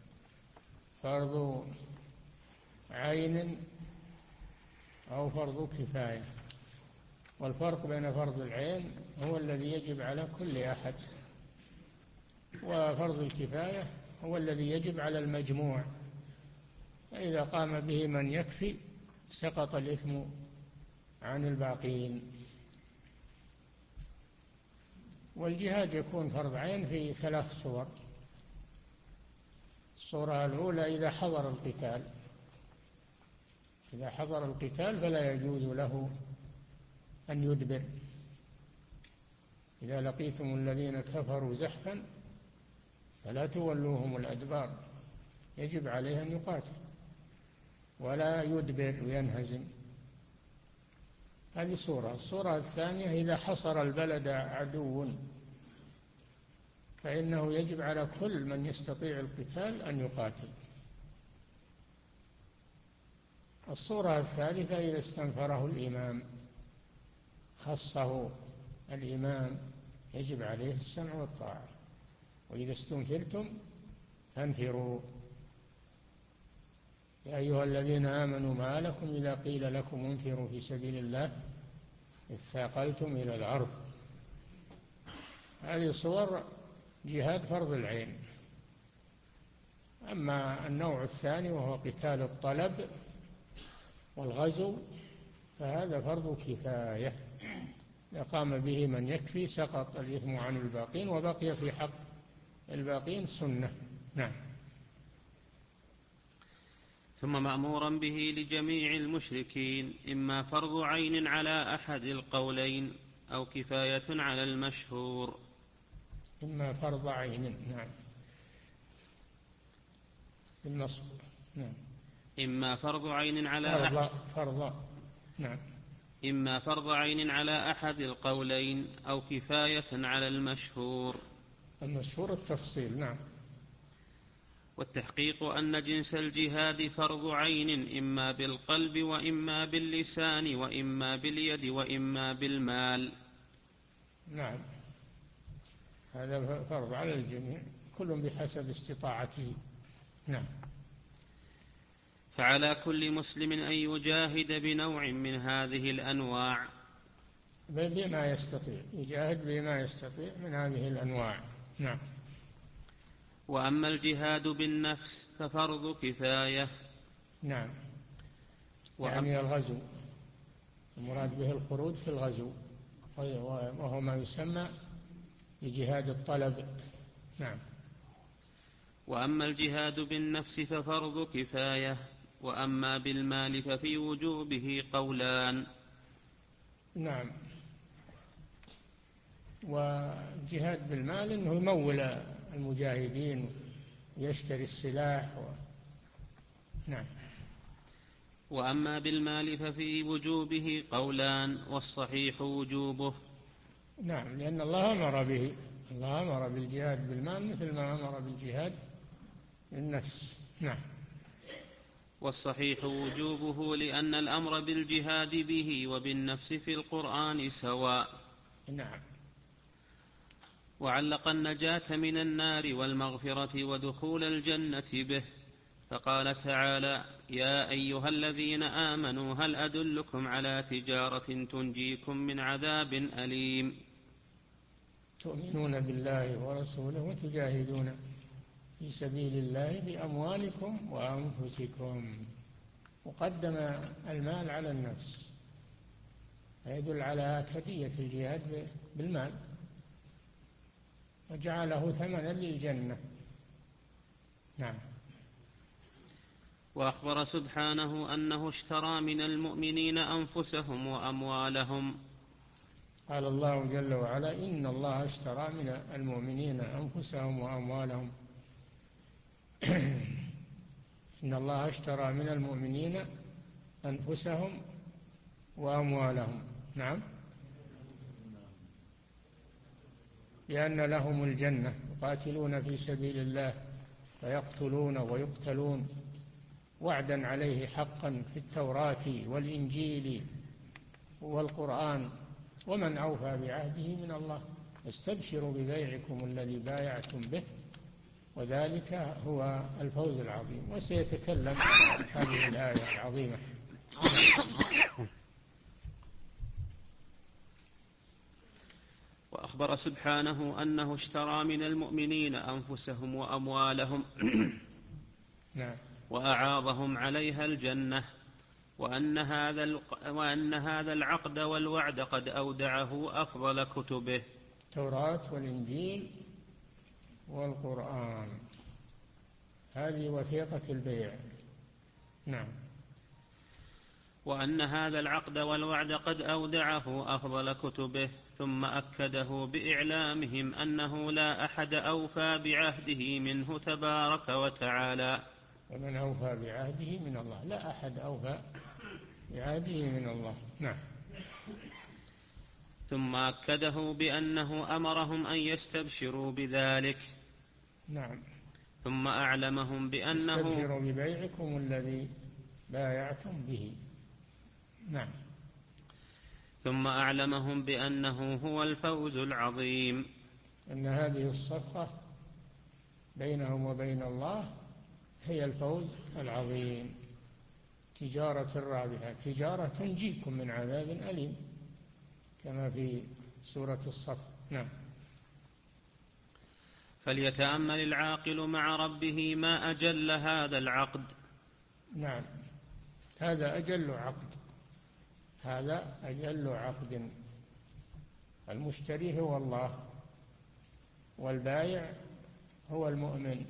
[SPEAKER 2] فرض عين أو فرض كفاية، والفرق بين فرض العين هو الذي يجب على كل أحد، وفرض الكفاية هو الذي يجب على المجموع، فإذا قام به من يكفي سقط الإثم عن الباقين. والجهاد يكون فرض عين في ثلاث صور: الصورة الأولى إذا حضر القتال، إذا حضر القتال فلا يجوز له أن يدبر. إذا لقيتم الذين كفروا زحفا فلا تولوهم الأدبار، يجب عليه أن يقاتل ولا يدبر وينهزم. هذه صورة. الصورة الثانية إذا حصر البلد عدو فإنه يجب على كل من يستطيع القتال أن يقاتل. الصورة الثالثة إذا استنفره الإمام، خصه الإمام، يجب عليه السمع والطاعة. وإذا استنفرتم فانفروا. يا أيها الذين آمنوا ما لكم إذا قيل لكم انفروا في سبيل الله اثاقلتم إلى الأرض. هذه صور جهاد فرض العين. أما النوع الثاني وهو قتال الطلب والغزو فهذا فرض كفاية، إذا قام به من يكفي سقط الإثم عن الباقين وبقي في حق الباقين سنة. نعم.
[SPEAKER 1] ثم مأمورا به لجميع المشركين، إما فرض عين على أحد القولين أو كفاية على المشهور.
[SPEAKER 2] إما فرض عين، نعم، بالنصب، نعم.
[SPEAKER 1] إما فرض عين على
[SPEAKER 2] فرض
[SPEAKER 1] أحد
[SPEAKER 2] فرض نعم
[SPEAKER 1] إما فرض عين على أحد القولين أو كفاية على المشهور.
[SPEAKER 2] المشهور التفصيل، نعم.
[SPEAKER 1] والتحقيق أن جنس الجهاد فرض عين، إما بالقلب وإما باللسان وإما باليد وإما بالمال.
[SPEAKER 2] نعم، هذا فرض على الجميع، كل بحسب استطاعته. نعم.
[SPEAKER 1] فعلى كل مسلم أن يجاهد بنوع من هذه الأنواع،
[SPEAKER 2] بما يستطيع، يجاهد بما يستطيع من هذه الأنواع. نعم.
[SPEAKER 1] وأما الجهاد بالنفس ففرض كفاية.
[SPEAKER 2] نعم،
[SPEAKER 1] وأم
[SPEAKER 2] يعني الغزو، المراد به الخروج في الغزو، وهو ما يسمى بجهاد الطلب. نعم.
[SPEAKER 1] وأما الجهاد بالنفس ففرض كفاية. وأما بالمال ففي وجوبه قولان.
[SPEAKER 2] نعم. والجهاد بالمال إنه يمول المجاهدين ويشتري السلاح و... نعم.
[SPEAKER 1] وأما بالمال ففي وجوبه قولان، والصحيح وجوبه.
[SPEAKER 2] نعم، لأن الله أمر به، الله أمر بالجهاد بالمال مثل ما أمر بالجهاد بالنفس. نعم.
[SPEAKER 1] والصحيح وجوبه لأن الأمر بالجهاد به وبالنفس في القرآن سواء.
[SPEAKER 2] نعم.
[SPEAKER 1] وعلق النجاة من النار والمغفرة ودخول الجنة به، فقال تعالى: يا أيها الذين آمنوا هل أدلكم على تجارة تنجيكم من عذاب أليم.
[SPEAKER 2] تؤمنون بالله ورسوله وتجاهدون في سبيل الله بأموالكم وأنفسكم. وقدم المال على النفس، يدل على أكدية الجهاد بالمال، وجعله ثمنا للجنة. نعم.
[SPEAKER 1] وأخبر سبحانه أنه اشترى من المؤمنين أنفسهم وأموالهم.
[SPEAKER 2] قال الله جل وعلا: إن الله اشترى من المؤمنين أنفسهم وأموالهم. إن الله اشترى من المؤمنين أنفسهم وأموالهم. نعم. لأن لهم الجنة، يقاتلون في سبيل الله فيقتلون ويقتلون، وعدا عليه حقا في التوراة والإنجيل والقرآن، ومن أوفى بعهده من الله. استبشروا ببيعكم الذي بايعتم به وذلك هو الفوز العظيم. وسيتكلم عن هذه الآية العظيمة.
[SPEAKER 1] وأخبر سبحانه أنه اشترى من المؤمنين أنفسهم وأموالهم
[SPEAKER 2] نعم.
[SPEAKER 1] وأعاضهم عليها الجنة، وأن هذا وأن هذا العقد والوعد قد أودعه أفضل كتبه،
[SPEAKER 2] التوراة والإنجيل والقرآن، هذه وثيقة البيع. نعم.
[SPEAKER 1] وأن هذا العقد والوعد قد أودعه أفضل كتبه، ثم أكده بإعلامهم أنه لا أحد أوفى بعهده منه تبارك وتعالى.
[SPEAKER 2] ومن أوفى بعهده من الله، لا أحد أوفى بعهده من الله. نعم.
[SPEAKER 1] ثم أكده بأنه أمرهم أن يستبشروا بذلك.
[SPEAKER 2] نعم.
[SPEAKER 1] ثم أعلمهم بأنه
[SPEAKER 2] استبشروا ببيعكم الذي بايعتم به. نعم.
[SPEAKER 1] ثم أعلمهم بأنه هو الفوز العظيم.
[SPEAKER 2] أن هذه الصفقة بينهم وبين الله هي الفوز العظيم. تجارة رابحة، تجارة تنجيكم من عذاب أليم، كما في سورة الصف. نعم.
[SPEAKER 1] فليتأمل العاقل مع ربه ما أجل هذا العقد.
[SPEAKER 2] نعم، هذا أجل عقد، هذا أجل عقد. المشتري هو الله، والبائع هو المؤمن،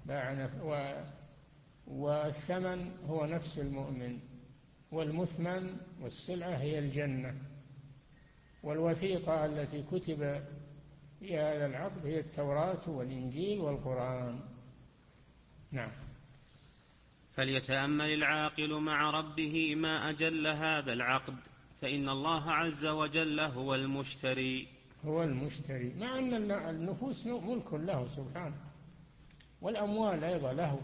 [SPEAKER 2] والثمن هو نفس المؤمن، والمثمن والسلعة هي الجنة، والوثيقة التي كتب في هذا العقد هي التوراة والإنجيل والقرآن. نعم.
[SPEAKER 1] فليتأمل العاقل مع ربه ما أجل هذا العقد، فإن الله عز وجل هو المشتري
[SPEAKER 2] هو المشتري مع أن النفوس ملك له سبحانه، والأموال أيضا له،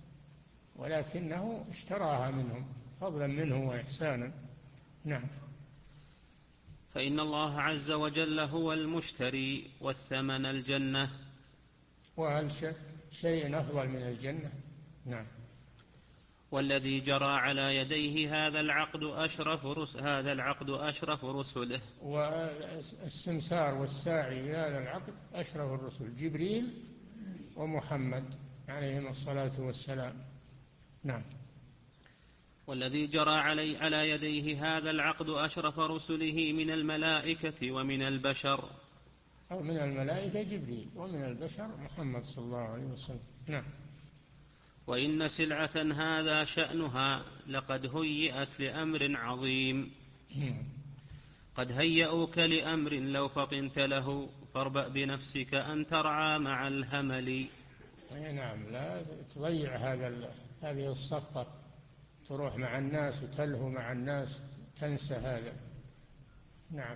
[SPEAKER 2] ولكنه اشتراها منهم فضلا منه وإحسانا. نعم.
[SPEAKER 1] فإن الله عز وجل هو المشتري، والثمن الجنة.
[SPEAKER 2] وهل شيء أفضل من الجنة؟ نعم.
[SPEAKER 1] والذي جرى على يديه هذا العقد أشرف رسل هذا العقد أشرف رسله.
[SPEAKER 2] والسمسار والساعي بهذا العقد أشرف الرسل، جبريل ومحمد عليهم الصلاة والسلام. نعم.
[SPEAKER 1] والذي جرى علي على يديه هذا العقد أشرف رسله من الملائكة ومن البشر.
[SPEAKER 2] أو من الملائكة جبريل، ومن البشر محمد صلى الله عليه وسلم. نعم.
[SPEAKER 1] وإن سلعة هذا شأنها لقد هيئت لأمر عظيم. قد هيئوك لأمر لو فطنت له، فاربأ بنفسك أن ترعى مع الهمل.
[SPEAKER 2] نعم، لا تضيع هذا هذه الصفقة، تروح مع الناس وتلهو مع الناس، تنسى هذا. نعم.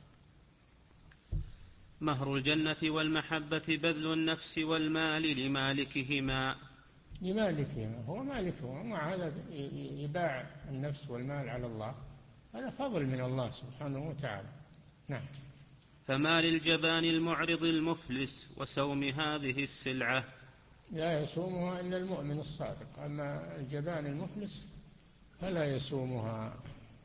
[SPEAKER 1] مهر الجنة والمحبة بذل النفس والمال لمالكهما.
[SPEAKER 2] لمالكهما، هو مالكهما، مع هذا يباع النفس والمال على الله، هذا فضل من الله سبحانه وتعالى. نعم.
[SPEAKER 1] فما للجبان المعرض المفلس وسوم هذه السلعة.
[SPEAKER 2] لا يسومها إلا المؤمن الصادق، أما الجبان المفلس فلا يسومها،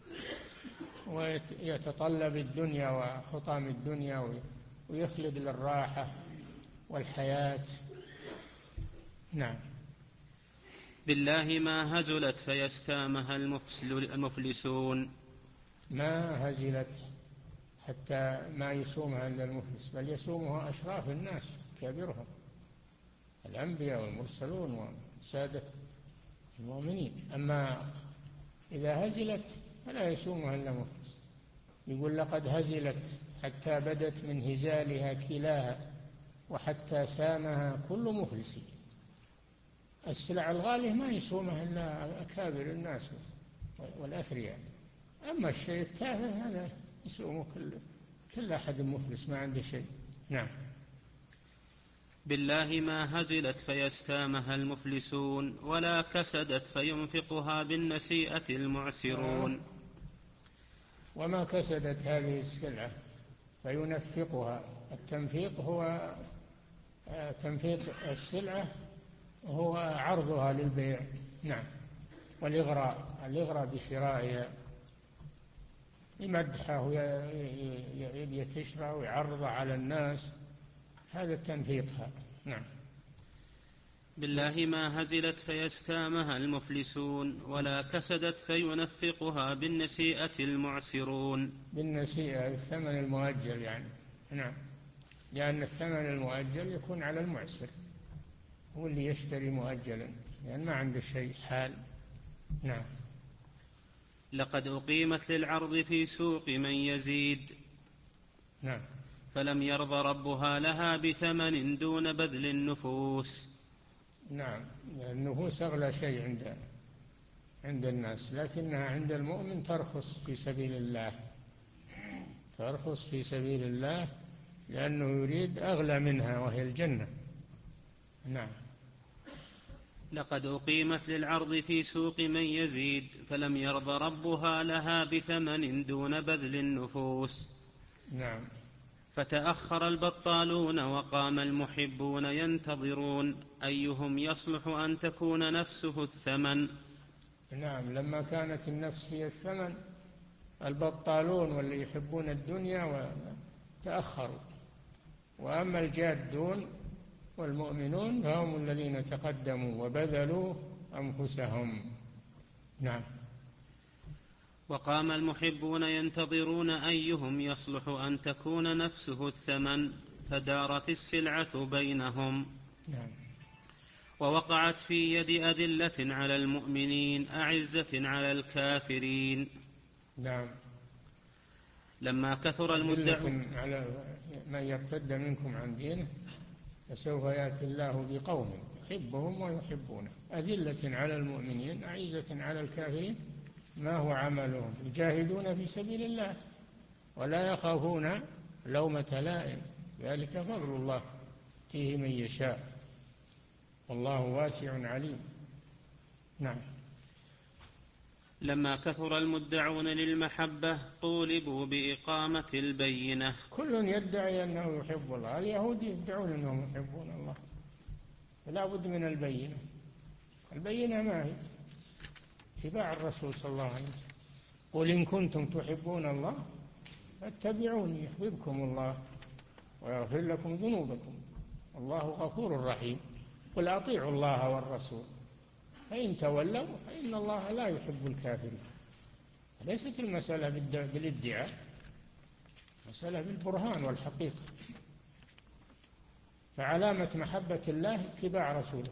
[SPEAKER 2] ويتطلب الدنيا وحطام الدنيا، ويخلد للراحة والحياة. نعم.
[SPEAKER 1] بالله ما هزلت فيستامها المفلسون.
[SPEAKER 2] ما هزلت حتى ما يسومها إلا المفلس، بل يسومها أشراف الناس كبيرهم، الأنبياء والمرسلون وسادة المؤمنين. أما إذا هزلت فلا يسومها إلا مفلس. يقول لقد هزلت حتى بدت من هزالها كلاها، وحتى سامها كل مفلس. السلع الغالية ما يسومها إلا أكابر الناس والأثرياء، أما الشيء التافه هذا يسومه كل, كل أحد مفلس ما عنده شيء. نعم.
[SPEAKER 1] بالله ما هزلت فيستامها المفلسون، ولا كسدت فينفقها بالنسيئة المعسرون.
[SPEAKER 2] وما كسدت هذه السلعة فينفقها. التنفيق هو تنفيق السلعة هو عرضها للبيع. نعم. والإغراء، الإغراء بشرائها، يمدحه ويبي تشرى ويعرضها على الناس، هذا تنفيقها. نعم.
[SPEAKER 1] بالله ما هزلت فيستامها المفلسون، ولا كسدت فينفقها بالنسيئة المعسرون.
[SPEAKER 2] بالنسيئة الثمن المؤجل يعني. نعم. لأن الثمن المؤجل يكون على المعسر، هو اللي يشتري مؤجلا لأن ما عنده شيء حال. نعم.
[SPEAKER 1] لقد أقيمت للعرض في سوق من يزيد.
[SPEAKER 2] نعم.
[SPEAKER 1] فلم يرض ربها لها بثمن دون بذل النفوس.
[SPEAKER 2] نعم. النفوس أغلى شيء عند عند الناس، لكنها عند المؤمن ترخص في سبيل الله، ترخص في سبيل الله لأنه يريد أغلى منها وهي الجنة. نعم.
[SPEAKER 1] لقد أقيمت للعرض في سوق من يزيد، فلم يرض ربها لها بثمن دون بذل النفوس.
[SPEAKER 2] نعم.
[SPEAKER 1] فتأخر البطالون وقام المحبون ينتظرون أيهم يصلح أن تكون نفسه الثمن.
[SPEAKER 2] نعم، لما كانت النفس هي الثمن البطالون واللي يحبون الدنيا وتأخروا، وأما الجادون والمؤمنون فهم الذين تقدموا وبذلوا أنفسهم. نعم.
[SPEAKER 1] وقام المحبون ينتظرون أيهم يصلح أن تكون نفسه الثمن، فدارت السلعة بينهم.
[SPEAKER 2] نعم.
[SPEAKER 1] ووقعت في يد أذلة على المؤمنين أعزة على الكافرين.
[SPEAKER 2] نعم.
[SPEAKER 1] لما كثر المدعون
[SPEAKER 2] على من يرتد منكم عن دينه فسوف يأتي الله بقوم يحبهم ويحبونه أذلة على المؤمنين أعزة على الكافرين. ما هو عملهم؟ يجاهدون في سبيل الله ولا يخافون لومة لائم، ذلك فضل الله يؤتيه من يشاء والله واسع عليم. نعم.
[SPEAKER 1] لما كثر المدعون للمحبة طولبوا بإقامة البينة.
[SPEAKER 2] كل يدعي أنه يحب الله، اليهود يدعون أنهم يحبون الله، فلا بد من البينة. البينة ما هي؟ اتباع الرسول صلى الله عليه وسلم. قل إن كنتم تحبون الله فاتبعوني يحببكم الله ويغفر لكم ذنوبكم والله غفور رحيم. قل أطيعوا الله والرسول فإن تولوا فإن الله لا يحب الكافرين. ليست المسألة بالادعاء، مسألة بالبرهان والحقيقة. فعلامة محبة الله اتباع رسوله،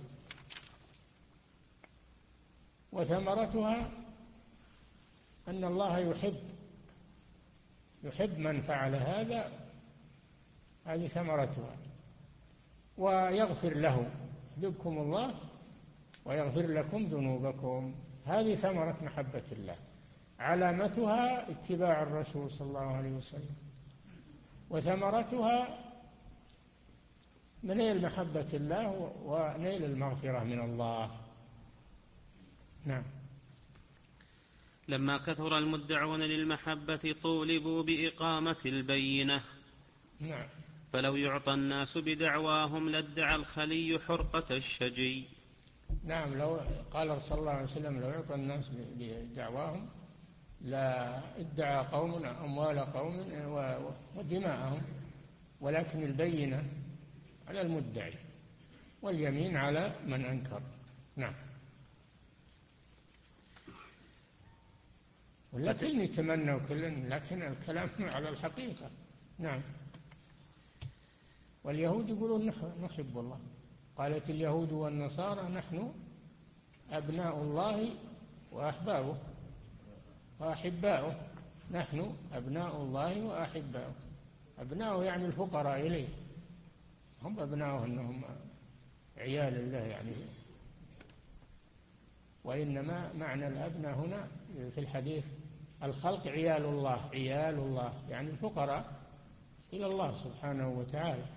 [SPEAKER 2] وثمرتها أن الله يحب يحب من فعل هذا، هذه ثمرتها، ويغفر له، يحببكم الله ويغفر لكم ذنوبكم. هذه ثمرة محبة الله، علامتها اتباع الرسول صلى الله عليه وسلم، وثمرتها نيل محبة الله ونيل المغفرة من الله. نعم.
[SPEAKER 1] لما كثر المدعون للمحبة طولبوا بإقامة البينة.
[SPEAKER 2] نعم.
[SPEAKER 1] فلو يعطى الناس بدعواهم لادعى الخلي حرقة الشجي.
[SPEAKER 2] نعم. لو قال صلى الله عليه وسلم لو يعطى الناس بدعواهم لا ادعى قوم أموال قوم ودماءهم، ولكن البينة على المدعي واليمين على من أنكر. نعم. ولكن يتمنوا كل، لكن الكلام على الحقيقة. نعم. واليهود يقولون نحب الله، قالت اليهود والنصارى نحن أبناء الله وأحبابه وأحباؤه. نحن أبناء الله وأحباؤه. أبناؤه يعني الفقراء إليه، هم أبناؤه أنهم عيال الله يعني. وإنما معنى الأبناء هنا في الحديث الخلق عيال الله، عيال الله يعني الفقراء إلى الله سبحانه وتعالى.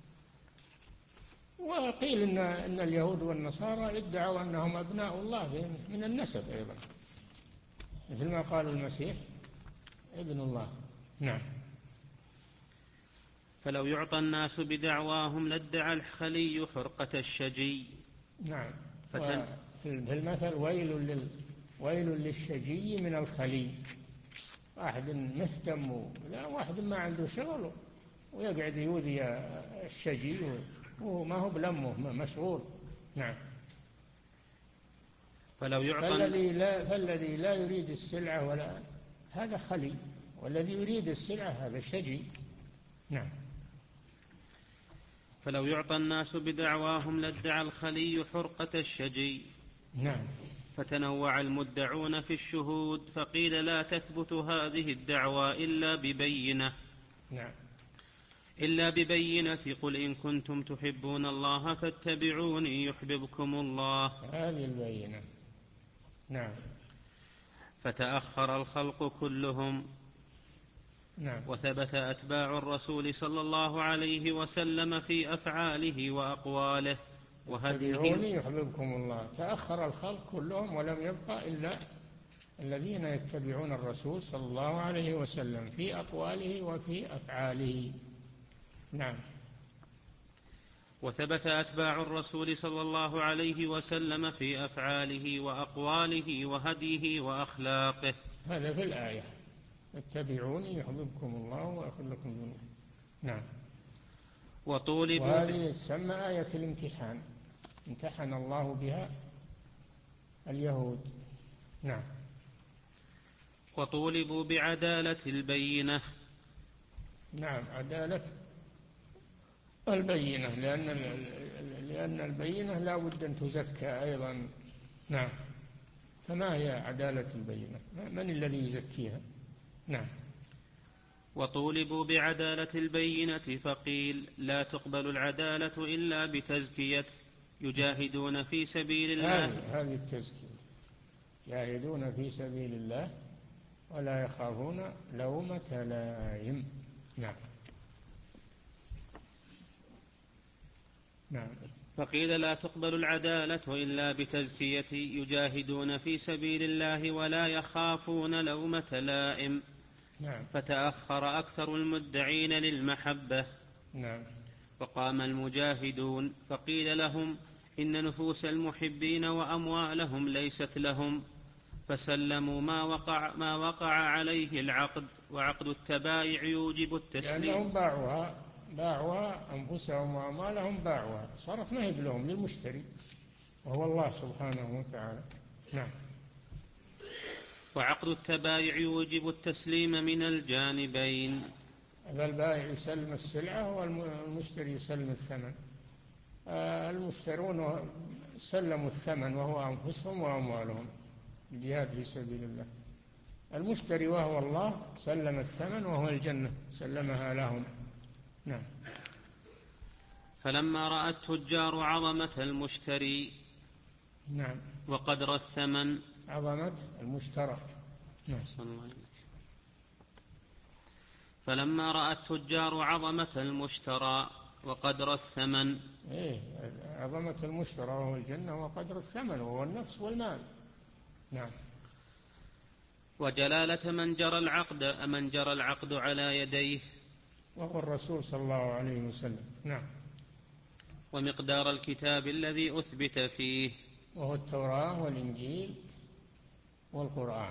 [SPEAKER 2] وقيل إن, إن اليهود والنصارى ادعوا أنهم أبناء الله من النسب أيضا، مثل ما قال المسيح ابن الله. نعم.
[SPEAKER 1] فلو يعطى الناس بدعواهم لادعى الخلي حرقة الشجي.
[SPEAKER 2] نعم.
[SPEAKER 1] فتن...
[SPEAKER 2] في المثل ويل, لل... ويل للشجي من الخلي. واحد مهتم لا واحد ما عنده شغل ويقعد يؤذي الشجي وما هو بلمه مشغول. نعم.
[SPEAKER 1] فلو يعطى
[SPEAKER 2] فالذي لا, فالذي لا يريد السلعة ولا هذا خلي، والذي يريد السلعة هذا شجي. نعم.
[SPEAKER 1] فلو يعطى الناس بدعواهم لادعى الخلي حرقة الشجي.
[SPEAKER 2] نعم.
[SPEAKER 1] فتنوع المدعون في الشهود، فقيل لا تثبت هذه الدعوى إلا ببينة.
[SPEAKER 2] نعم.
[SPEAKER 1] إلا ببينة قل إن كنتم تحبون الله فاتبعوني يحببكم الله.
[SPEAKER 2] هذه البينة. نعم.
[SPEAKER 1] فتأخر الخلق كلهم.
[SPEAKER 2] نعم.
[SPEAKER 1] وثبت أتباع الرسول صلى الله عليه وسلم في أفعاله وأقواله
[SPEAKER 2] وهديه يحببكم الله. تأخر الخلق كلهم ولم يبقى إلا الذين يتبعون الرسول صلى الله عليه وسلم في أقواله وفي أفعاله. نعم.
[SPEAKER 1] وثبت أتباع الرسول صلى الله عليه وسلم في أفعاله وأقواله وهديه وأخلاقه.
[SPEAKER 2] هذا في الآية: اتبعوني يحببكم الله ويغفر لكم ذنوبكم. نعم.
[SPEAKER 1] وطولبوا
[SPEAKER 2] وهذه تسمى آية الامتحان، امتحن الله بها اليهود. نعم.
[SPEAKER 1] وطولبوا بعدالة البينة.
[SPEAKER 2] نعم، عدالة البينة، لأن لأن البينة لا بد أن تزكى أيضا. نعم. فما هي عدالة البينة؟ من الذي يزكيها؟ نعم.
[SPEAKER 1] وطولبوا بعدالة البينة فقيل لا تقبل العدالة إلا بتزكية يجاهدون في سبيل الله.
[SPEAKER 2] هذه هذه التزكية، يجاهدون في سبيل الله ولا يخافون لومة لائم. نعم. نعم.
[SPEAKER 1] فقيل لا تقبل العدالة إلا بتزكية يجاهدون في سبيل الله ولا يخافون لومة لائم.
[SPEAKER 2] نعم.
[SPEAKER 1] فتأخر أكثر المدعين للمحبة.
[SPEAKER 2] نعم.
[SPEAKER 1] وقام المجاهدون فقيل لهم إن نفوس المحبين وأموالهم ليست لهم، فسلموا ما وقع, ما وقع عليه العقد، وعقد التبايع يوجب التسليم.
[SPEAKER 2] لأنهم باعوها باعوها أنفسهم وأموالهم باعوها، صارت ما هي لهم، للمشتري وهو الله سبحانه وتعالى. نعم.
[SPEAKER 1] وعقد التبايع يوجب التسليم من الجانبين.
[SPEAKER 2] البائع يسلم السلعة والمشتري يسلم الثمن. المشترون سلموا الثمن وهو أنفسهم وأموالهم، الجهاد في سبيل الله. المشتري وهو الله سلم الثمن وهو الجنة سلمها لهم. نعم.
[SPEAKER 1] فلما رأى التجار عظمة المشتري
[SPEAKER 2] نعم.
[SPEAKER 1] وقدر الثمن.
[SPEAKER 2] عظمة المشترى. نعم.
[SPEAKER 1] فلما رأى التجار عظمة المشترى وقدر الثمن.
[SPEAKER 2] إيه، عظمة المشترى وهو الجنة وقدر الثمن وهو النفس والمال. نعم.
[SPEAKER 1] وجلالة من جرى العقد من جرى العقد على يديه
[SPEAKER 2] وهو الرسول صلى الله عليه وسلم. نعم.
[SPEAKER 1] ومقدار الكتاب الذي أثبت فيه
[SPEAKER 2] وهو التوراة والإنجيل والقرآن.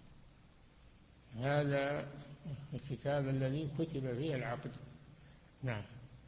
[SPEAKER 2] هذا الكتاب الذي كتب فيه العقد. نعم.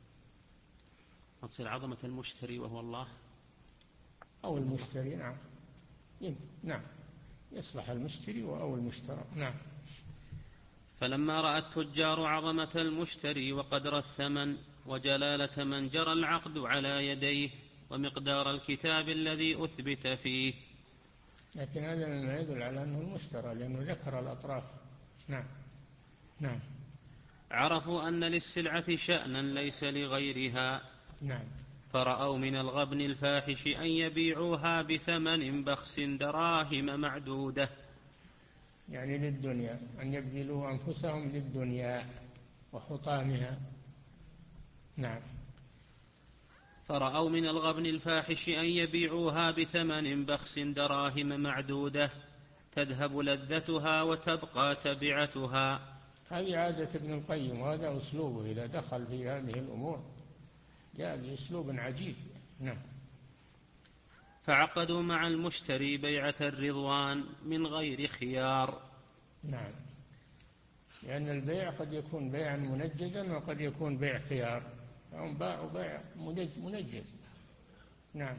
[SPEAKER 1] تصير عظمة المشتري وهو الله
[SPEAKER 2] أو المشتري. نعم. نعم، يصلح المشتري أو المشترى. نعم.
[SPEAKER 1] فلما رأى التجار عظمة المشتري وقدر الثمن وجلالة من جرى العقد على يديه ومقدار الكتاب الذي أثبت فيه.
[SPEAKER 2] لكن هذا ما يدل على أنه المشترى لأنه ذكر الأطراف. نعم. نعم.
[SPEAKER 1] عرفوا أن للسلعة شأنا ليس لغيرها.
[SPEAKER 2] نعم.
[SPEAKER 1] فرأوا من الغبن الفاحش أن يبيعوها بثمن بخس دراهم معدودة،
[SPEAKER 2] يعني للدنيا، أن يبذلوا أنفسهم للدنيا وحطامها. نعم.
[SPEAKER 1] فرأوا من الغبن الفاحش أن يبيعوها بثمن بخس دراهم معدودة تذهب لذتها وتبقى تبعتها.
[SPEAKER 2] هذه عادة ابن القيم، وهذا أسلوبه إذا دخل في هذه الأمور جاء بأسلوب عجيب. نعم.
[SPEAKER 1] فعقدوا مع المشتري بيعة الرضوان من غير خيار.
[SPEAKER 2] نعم. لأن البيع قد يكون بيعا منجزا وقد يكون بيع خيار، فهم باعوا بيع منجز. نعم.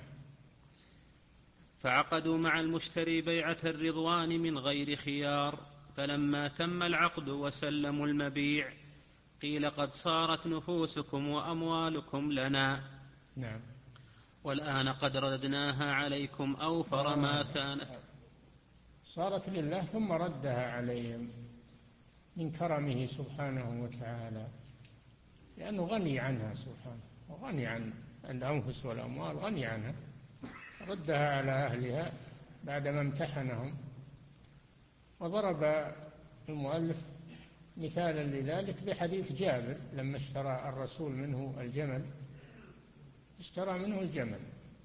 [SPEAKER 1] فعقدوا مع المشتري بيعة الرضوان من غير خيار. فلما تم العقد وسلموا المبيع قيل قد صارت نفوسكم وأموالكم لنا.
[SPEAKER 2] نعم.
[SPEAKER 1] والآن قد رددناها عليكم أوفر ما كانت.
[SPEAKER 2] صارت لله ثم ردها عليهم من كرمه سبحانه وتعالى، لأنه غني عنها سبحانه، وغني عن الأنفس والأموال، غني عنها، ردها على أهلها بعدما امتحنهم. وضرب المؤلف مثالا لذلك بحديث جابر لما اشترى الرسول منه الجمل، اشترى منه الجمل،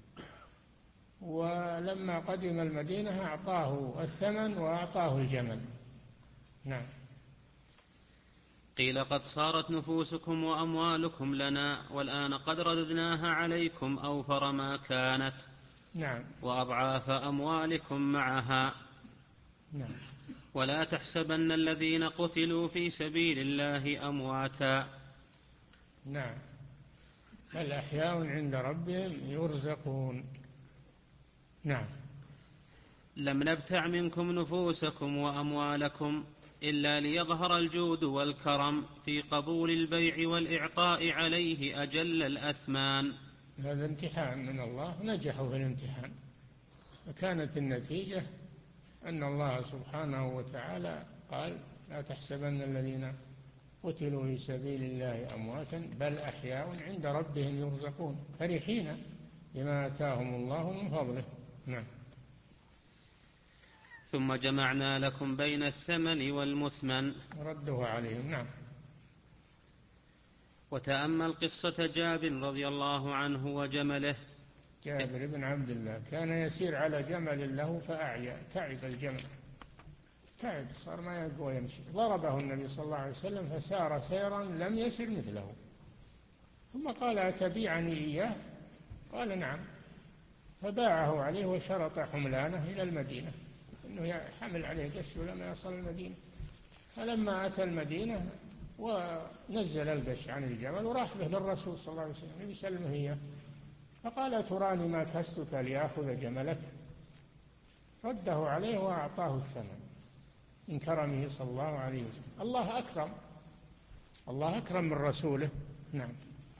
[SPEAKER 2] ولما قدم المدينة أعطاه الثمن وأعطاه الجمل. نعم.
[SPEAKER 1] قيل قد صارت نفوسكم وأموالكم لنا والآن قد رددناها عليكم أوفر ما كانت.
[SPEAKER 2] نعم.
[SPEAKER 1] وأضعاف أموالكم معها.
[SPEAKER 2] نعم.
[SPEAKER 1] ولا تحسبن الذين قتلوا في سبيل الله أمواتا.
[SPEAKER 2] نعم، بل أحياء عند ربهم يرزقون. نعم.
[SPEAKER 1] لم نبتع منكم نفوسكم وأموالكم إلا ليظهر الجود والكرم في قبول البيع والإعطاء عليه أجل الأثمان.
[SPEAKER 2] هذا امتحان من الله، نجحوا في الامتحان، وكانت النتيجة أن الله سبحانه وتعالى قال لا تحسبن الذين قتلوا في سبيل الله أمواتا بل أحياء عند ربهم يرزقون فرحين بما آتاهم الله من فضله. نعم.
[SPEAKER 1] ثم جمعنا لكم بين الثمن والمثمن.
[SPEAKER 2] رده عليهم. نعم.
[SPEAKER 1] وتأمل قصة جابر رضي الله عنه وجمله.
[SPEAKER 2] جابر بن عبد الله كان يسير على جمل له فأعيا، تعب الجمل، تعب، صار ما يقوى يمشي، ضربه النبي صلى الله عليه وسلم فسار سيرا لم يسر مثله، ثم قال أتبيعني إياه؟ قال نعم، فباعه عليه وشرط حملانه إلى المدينة، إنه حمل عليه قش لما يصل المدينة. فلما أتى المدينة ونزل القش عن الجمل وراح به للرسول صلى الله عليه وسلم يسلمه إياه، فقال تراني ما كستك ليأخذ جملك؟ رده عليه وأعطاه الثمن من كرمه صلى الله عليه وسلم. الله أكرم، الله أكرم من رسوله. نعم.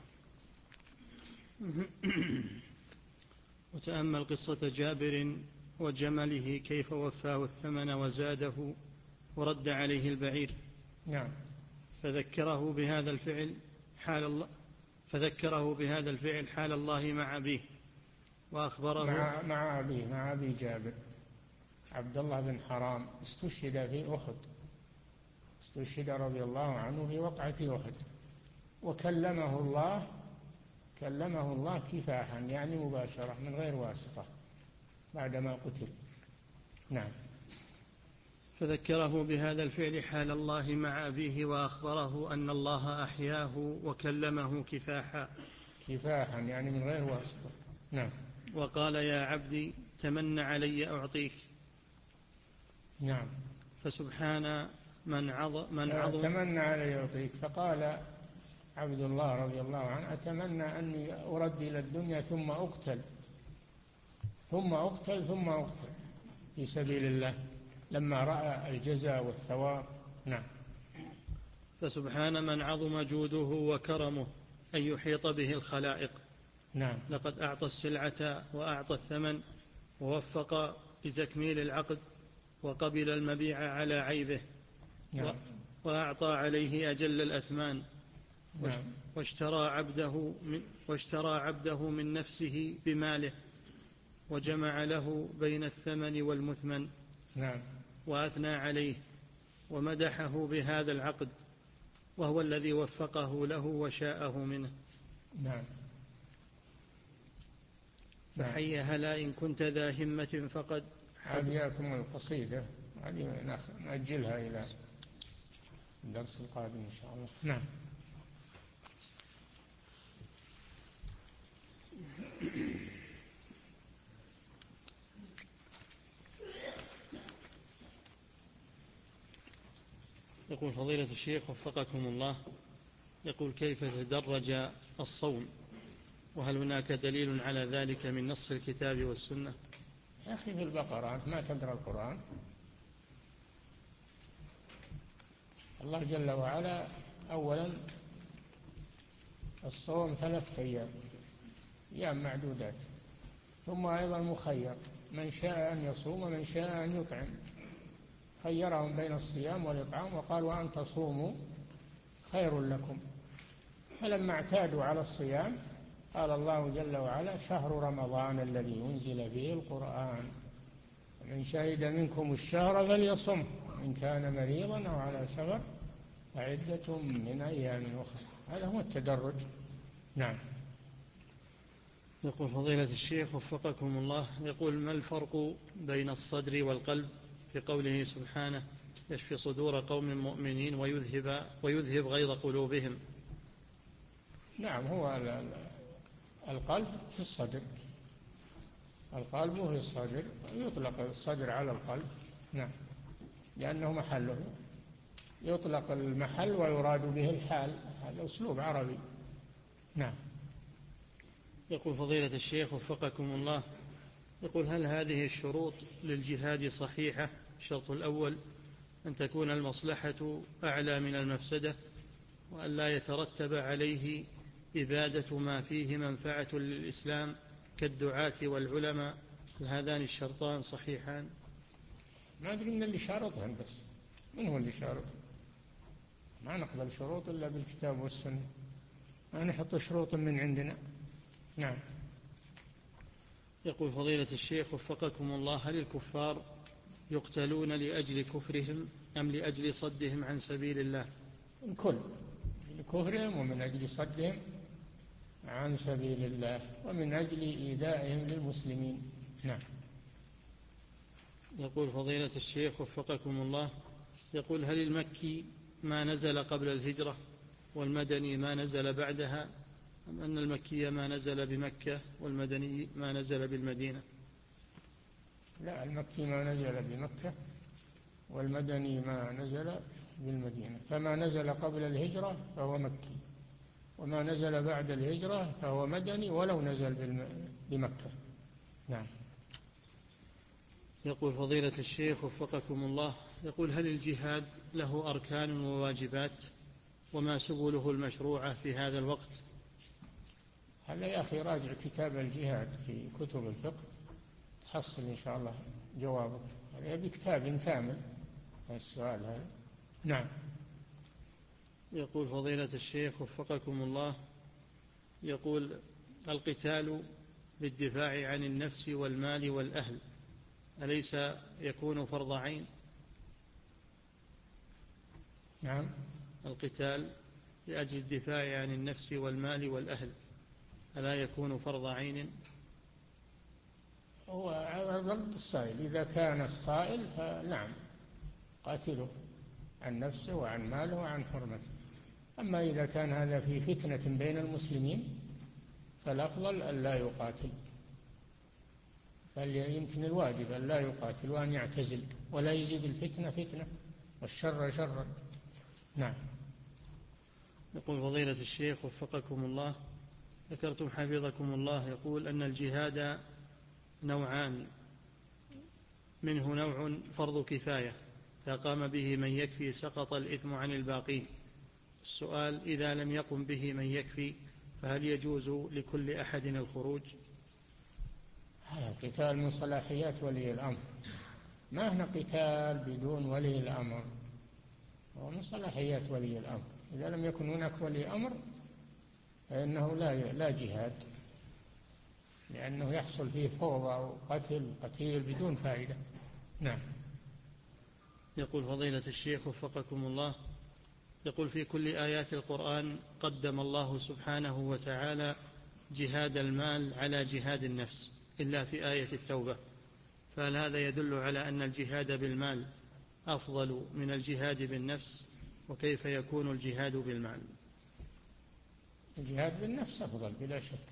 [SPEAKER 3] وتأمل قصة جابر وجمله كيف وفاه الثمن وزاده ورد عليه البعير.
[SPEAKER 2] نعم.
[SPEAKER 3] فذكره بهذا الفعل حال الله فذكره بهذا الفعل حال الله مع أبيه وأخبره
[SPEAKER 2] مع, مع أبيه مع أبي جابر عبد الله بن حرام استشهد في أحد، استشهد رضي الله عنه في وقعة أحد، وكلمه الله كلمه الله كفاحا يعني مباشرة من غير واسطة بعدما قتل. نعم.
[SPEAKER 3] فذكره بهذا الفعل حال الله مع أبيه وأخبره أن الله أحياه وكلمه كفاحا
[SPEAKER 2] كفاحا يعني من غير واسطة. نعم.
[SPEAKER 3] وقال يا عبدي تمن علي أعطيك.
[SPEAKER 2] نعم.
[SPEAKER 3] فسبحان من عظم من عظم
[SPEAKER 2] تمنى علي يعطيك، فقال عبد الله رضي الله عنه أتمنى أني أرد إلى الدنيا ثم أقتل ثم أقتل ثم أقتل في سبيل الله لما رأى الجزاء والثواب. نعم.
[SPEAKER 3] فسبحان من عظم جوده وكرمه أن يحيط به الخلائق.
[SPEAKER 2] نعم.
[SPEAKER 3] لقد أعطى السلعة وأعطى الثمن ووفق لتكميل العقد وقبل المبيع على عيبه.
[SPEAKER 2] نعم.
[SPEAKER 3] وأعطى عليه أجل الأثمان.
[SPEAKER 2] نعم.
[SPEAKER 3] واشترى عبده من, واشترى عبده من نفسه بماله وجمع له بين الثمن والمثمن.
[SPEAKER 2] نعم.
[SPEAKER 3] وأثنى عليه ومدحه بهذا العقد وهو الذي وفقه له وشاءه منه.
[SPEAKER 2] نعم.
[SPEAKER 3] فحي هلا إن كنت ذا همة فقد
[SPEAKER 2] هذه القصيدة هذه نأجلها إلى الدرس القادم إن شاء الله. نعم.
[SPEAKER 3] يقول فضيلة الشيخ وفقكم الله، يقول كيف تدرج الصوم، وهل هناك دليل على ذلك من نص الكتاب والسنة؟
[SPEAKER 2] يا أخي في البقرة أنت ما تقرأ القرآن؟ الله جل وعلا أولا الصوم ثلاثة أيام أيام معدودات، ثم أيضا مخير من شاء أن يصوم ومن شاء أن يطعم، خيرهم بين الصيام والإطعام وقال وأن تصوموا خير لكم. فلما اعتادوا على الصيام قال الله جل وعلا شهر رمضان الذي أنزل فيه القرآن من شهد منكم الشهر فليصم إن كان مريضا أو على سفر فعدة من أيام أخرى. هذا هو التدرج. نعم.
[SPEAKER 3] يقول فضيلة الشيخ وفقكم الله، يقول ما الفرق بين الصدر والقلب في قوله سبحانه يشفي صدور قوم مؤمنين ويذهب, ويذهب غيظ قلوبهم.
[SPEAKER 2] نعم، هو القلب في الصدر، القلب في الصدر، يطلق الصدر على القلب، نعم، لأنه محله، يطلق المحل ويراد به الحال، هذا أسلوب عربي. نعم.
[SPEAKER 3] يقول فضيلة الشيخ وفقكم الله، يقول هل هذه الشروط للجهاد صحيحة؟ الشرط الأول أن تكون المصلحة أعلى من المفسدة، وأن لا يترتب عليه إبادة ما فيه منفعة للإسلام كالدعاة والعلماء، هل هذان الشرطان صحيحان؟
[SPEAKER 2] ما أدري من اللي شارطهن، بس من هو اللي شارط؟ ما نقبل شروط إلا بالكتاب والسنة، ما نحط شروط من عندنا. نعم.
[SPEAKER 3] يقول فضيلة الشيخ وفقكم الله، هل الكفار يقتلون لأجل كفرهم أم لأجل صدهم عن سبيل الله؟
[SPEAKER 2] الكل، لكفرهم ومن أجل صدهم عن سبيل الله ومن أجل إيذائهم للمسلمين. نعم.
[SPEAKER 3] يقول فضيلة الشيخ وفقكم الله، يقول هل المكي ما نزل قبل الهجرة والمدني ما نزل بعدها، أم أن المكي ما نزل بمكة والمدني ما نزل بالمدينة؟
[SPEAKER 2] لا، المكي ما نزل بمكة والمدني ما نزل بالمدينة، فما نزل قبل الهجرة فهو مكي، وما نزل بعد الهجرة فهو مدني ولو نزل بمكة. نعم.
[SPEAKER 3] يقول فضيلة الشيخ وفقكم الله، يقول هل الجهاد له أركان وواجبات، وما سبله المشروعة في هذا الوقت؟
[SPEAKER 2] هذا يا أخي راجع كتاب الجهاد في كتب الفقه تحصل إن شاء الله جوابك، هذا بكتاب كامل السؤال هذا. نعم.
[SPEAKER 3] يقول فضيلة الشيخ وفقكم الله، يقول القتال للدفاع عن النفس والمال والأهل أليس يكون فرض عين؟
[SPEAKER 2] نعم.
[SPEAKER 3] القتال لأجل الدفاع عن النفس والمال والأهل ألا يكون فرض عين؟
[SPEAKER 2] هو على ضد السائل، إذا كان السائل فنعم قاتله عن نفسه وعن ماله وعن حرمته، أما إذا كان هذا في فتنة بين المسلمين فالأفضل أن لا يقاتل، بل يمكن الواجب أن لا يقاتل وأن يعتزل ولا يزيد الفتنة فتنة والشر شرا. نعم.
[SPEAKER 3] يقول فضيلة الشيخ وفقكم الله، ذكرتم حفظكم الله يقول أن الجهاد نوعان، منه نوع فرض كفاية فقام به من يكفي سقط الإثم عن الباقين. السؤال إذا لم يقم به من يكفي فهل يجوز لكل أحد الخروج؟
[SPEAKER 2] هذا القتال من صلاحيات ولي الأمر، ما هنا قتال بدون ولي الأمر، هو من صلاحيات ولي الأمر، إذا لم يكن هناك ولي أمر فإنه لا لا جهاد، لأنه يحصل فيه فوضى وقتل قتيل بدون فائدة. نعم.
[SPEAKER 3] يقول فضيلة الشيخ وفقكم الله، يقول في كل آيات القرآن قدم الله سبحانه وتعالى جهاد المال على جهاد النفس إلا في آية التوبة، فهل هذا يدل على أن الجهاد بالمال أفضل من الجهاد بالنفس؟ وكيف يكون الجهاد بالمال؟
[SPEAKER 2] الجهاد بالنفس أفضل بلا شك،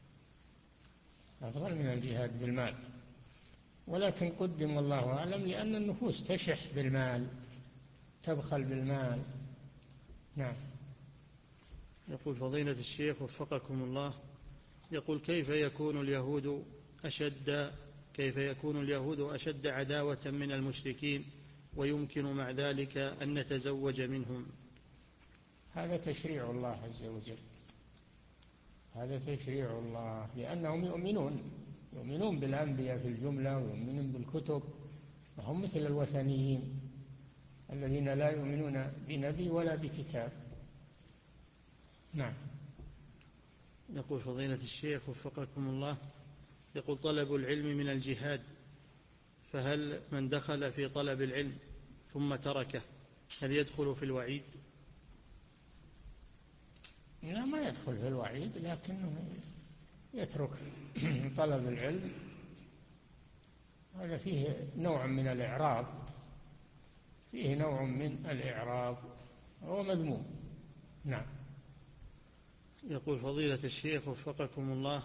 [SPEAKER 2] أفضل من الجهاد بالمال، ولكن قدم الله أعلم لأن النفوس تشح بالمال، تبخل بالمال. نعم.
[SPEAKER 3] يقول فضيلة الشيخ وفقكم الله، يقول كيف يكون اليهود أشد كيف يكون اليهود أشد عداوة من المشركين ويمكن مع ذلك أن نتزوج منهم؟
[SPEAKER 2] هذا تشريع الله عز وجل، هذا تشريع الله، لأنهم يؤمنون يؤمنون بالأنبياء في الجملة ويؤمنون بالكتب، وهم مثل الوثنيين الذين لا يؤمنون بنبي ولا بكتاب. نعم.
[SPEAKER 3] يقول فضيلة الشيخ وفقكم الله، يقول طلب العلم من الجهاد، فهل من دخل في طلب العلم ثم تركه هل يدخل في الوعيد؟
[SPEAKER 2] لا، ما يدخل في الوعيد، لكنه يترك طلب العلم، هذا فيه نوع من الإعراض فيه نوع من الإعراض وهو مذموم. نعم.
[SPEAKER 3] يقول فضيلة الشيخ وفقكم الله،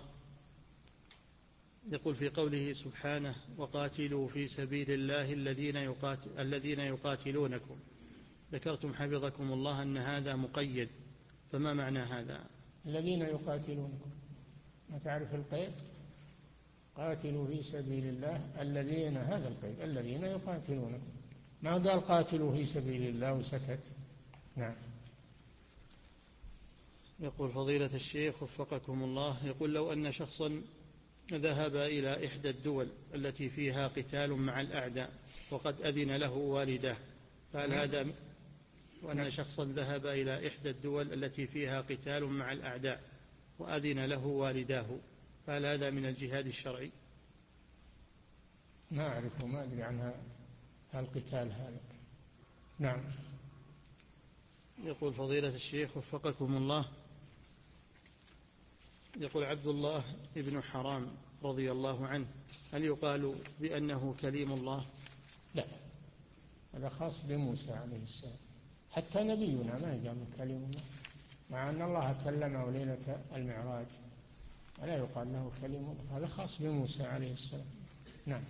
[SPEAKER 3] يقول في قوله سبحانه وقاتلوا في سبيل الله الذين يقاتل الذين يقاتلونكم، ذكرتم حفظكم الله أن هذا مقيد، فما معنى هذا؟
[SPEAKER 2] الذين يقاتلونكم، ما تعرف القيد؟ قاتلوا في سبيل الله الذين، هذا القيد، الذين يقاتلونكم، ما قال قاتلوا في سبيل الله وسكت. نعم.
[SPEAKER 3] يقول فضيلة الشيخ وفقكم الله، يقول لو أن شخصا ذهب إلى إحدى الدول التي فيها قتال مع الأعداء وقد أذن له والده، فهل هذا وأن شخصا ذهب إلى إحدى الدول التي فيها قتال مع الأعداء وأذن له والداه، فهل هذا من الجهاد الشرعي؟
[SPEAKER 2] ما أعرف، ما أدري عن القتال هذا. نعم.
[SPEAKER 3] يقول فضيلة الشيخ وفقكم الله، يقول عبد الله ابن حرام رضي الله عنه، هل يقال بأنه كليم الله؟
[SPEAKER 2] لا، هذا خاص بموسى عليه السلام، حتى نبينا ما يقال كليم الله، مع أن الله كلمه ليلة المعراج ولا يقال له كليم الله، هذا خاص بموسى عليه السلام. نعم.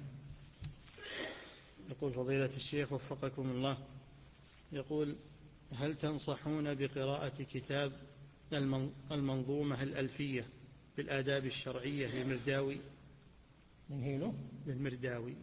[SPEAKER 3] يقول فضيلة الشيخ وفقكم الله، يقول هل تنصحون بقراءة كتاب المنظومة الألفية بالآداب الشرعية للمرداوي؟
[SPEAKER 2] من هيله؟
[SPEAKER 3] للمرداوي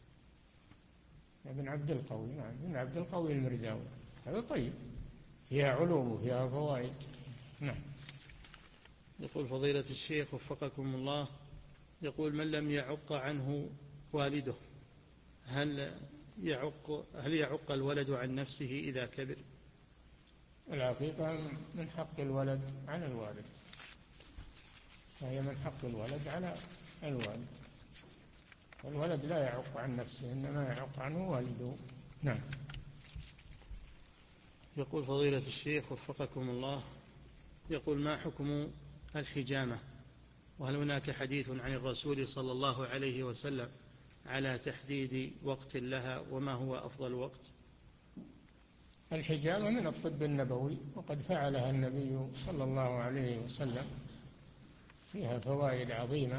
[SPEAKER 2] ابن عبد القوي. نعم، ابن عبد القوي المرداوي، هذا طيب، فيها علوم وفيها فوائد. نعم.
[SPEAKER 3] يقول فضيلة الشيخ وفقكم الله، يقول من لم يعق عنه والده، هل يعق هل يعق الولد عن نفسه إذا كبر؟
[SPEAKER 2] العقيقة من حق الولد على الوالد، فهي من حق الولد على الوالد، الولد لا يعق عن نفسه، إنما يعق عنه والده. نعم.
[SPEAKER 3] يقول فضيلة الشيخ وفقكم الله، يقول ما حكم الحجامة، وهل هناك حديث عن الرسول صلى الله عليه وسلم على تحديد وقت لها، وما هو أفضل وقت؟
[SPEAKER 2] الحجامة من الطب النبوي، وقد فعلها النبي صلى الله عليه وسلم، فيها فوائد عظيمة،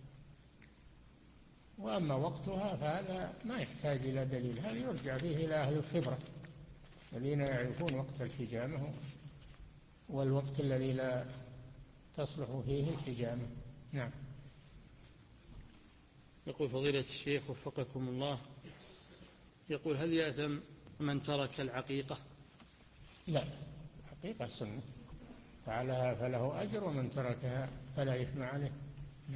[SPEAKER 2] وأما وقتها فهذا ما يحتاج إلى دليل، هذا يرجع فيه إلى أهل الخبرة الذين يعرفون وقت الحجامة والوقت الذي لا تصلح فيه الحجامة. نعم.
[SPEAKER 3] يقول فضيلة الشيخ وفقكم الله، يقول هل يأثم من ترك العقيقة؟
[SPEAKER 2] لا، الحقيقة سنة، فعلها فله أجر، ومن تركها فلا إثم عليه. نعم.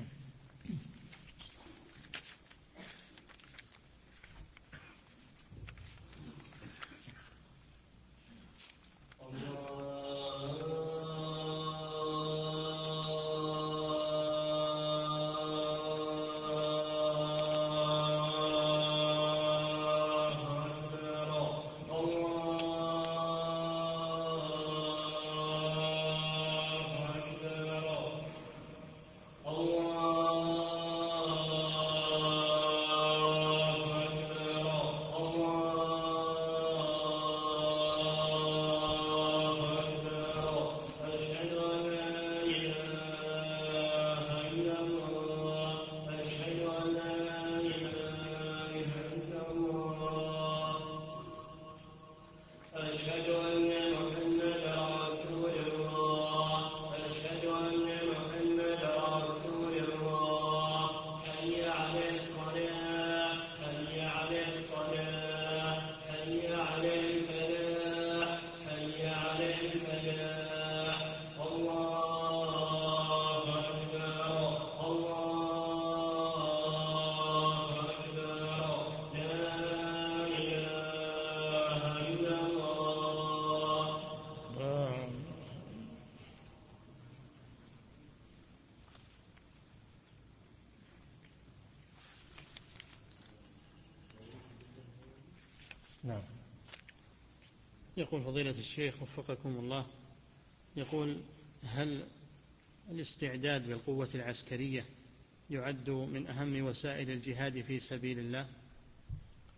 [SPEAKER 2] نعم.
[SPEAKER 3] يقول فضيلة الشيخ وفقكم الله، يقول هل الاستعداد بالقوة العسكرية يعد من أهم وسائل الجهاد في سبيل الله؟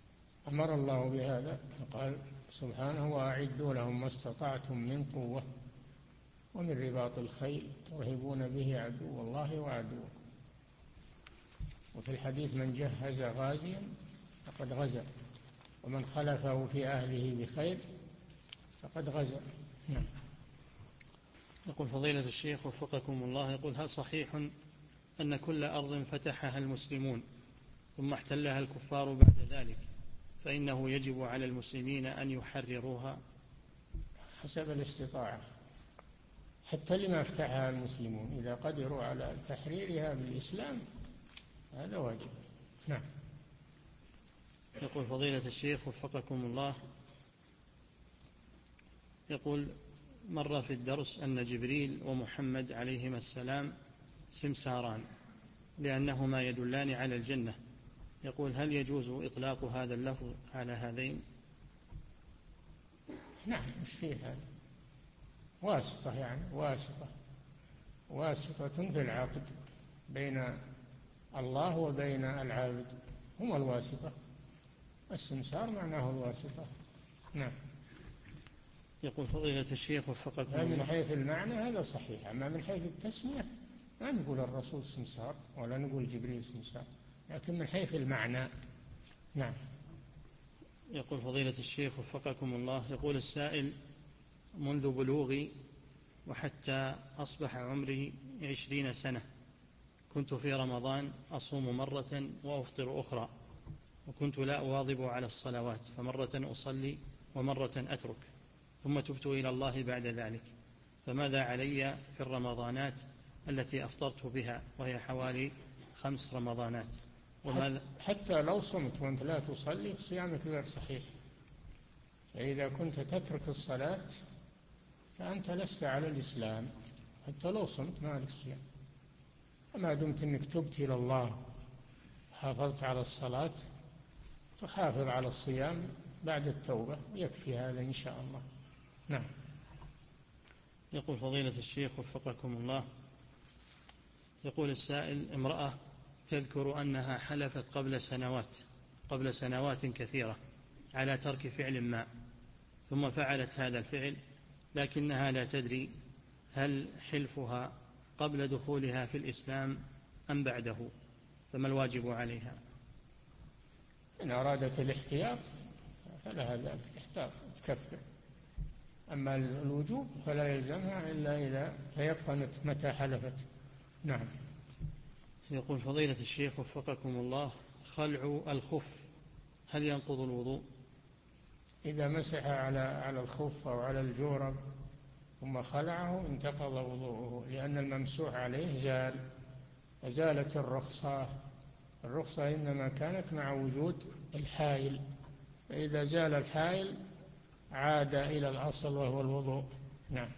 [SPEAKER 2] أمر الله بهذا، قال سبحانه: وأعدوا لهم ما استطعتم من قوة ومن رباط الخيل ترهبون به عدو الله وعدوكم. وفي الحديث: من جهز غازيا فقد غزا، ومن خلفه في أهله بخير فقد غزا. نعم.
[SPEAKER 3] يقول فضيلة الشيخ وفقكم الله، يقول: هل صحيح أن كل أرض فتحها المسلمون ثم احتلها الكفار بعد ذلك فإنه يجب على المسلمين أن يحرروها؟
[SPEAKER 2] حسب الاستطاعة، حتى لما افتحها المسلمون إذا قدروا على تحريرها بالإسلام هذا واجب. نعم.
[SPEAKER 3] يقول فضيلة الشيخ وفقكم الله، يقول: مر في الدرس أن جبريل ومحمد عليهما السلام سمساران لأنهما يدلان على الجنة. يقول: هل يجوز إطلاق هذا اللفظ على هذين؟
[SPEAKER 2] نعم. مش فيه هذا؟ واسطة، يعني واسطة واسطة في العقد بين الله وبين العابد، هم الواسطة. السمسار معناه الواسطة. نعم.
[SPEAKER 3] يقول فضيلة الشيخ وفقكم الله،
[SPEAKER 2] من حيث المعنى هذا صحيح، أما من حيث التسمية ما نقول الرسول سمسار ولا نقول جبريل سمسار، لكن من حيث المعنى. نعم.
[SPEAKER 3] يقول فضيلة الشيخ وفقكم الله، يقول السائل: منذ بلوغي وحتى أصبح عمري عشرين سنة كنت في رمضان أصوم مرة وأفطر أخرى، وكنت لا أواظب على الصلوات، فمرة أصلي ومرة أترك، ثم تبت إلى الله بعد ذلك، فماذا علي في الرمضانات التي أفطرت بها وهي حوالي خمس رمضانات؟ وماذا
[SPEAKER 2] حتى لو صمت وأنت لا تصلي صيامك غير صحيح، فإذا كنت تترك الصلاة فأنت لست على الإسلام، حتى لو صمت ما لك صيام. وما دمت أنك تبت إلى الله حافظت على الصلاة تحافظ على الصيام بعد التوبة، ويكفي هذا إن شاء الله. نعم.
[SPEAKER 3] يقول فضيلة الشيخ وفقكم الله، يقول السائل: امرأة تذكر أنها حلفت قبل سنوات قبل سنوات كثيرة على ترك فعل ما، ثم فعلت هذا الفعل لكنها لا تدري هل حلفها قبل دخولها في الإسلام أم بعده، فما الواجب عليها؟
[SPEAKER 2] إن أرادت الاحتياط فلها ذلك، تحتاط تكفر. أما الوجوب فلا يلزمها إلا إذا تيقنت متى حلفت. نعم.
[SPEAKER 3] يقول فضيلة الشيخ وفقكم الله: خلع الخف هل ينقض الوضوء؟
[SPEAKER 2] إذا مسح على على الخف أو على الجورب ثم خلعه انتقض وضوءه، لأن الممسوح عليه زال، وزالت الرخصة. الرخصة إنما كانت مع وجود الحائل، فإذا زال الحائل عاد إلى الأصل وهو الوضوء. نعم.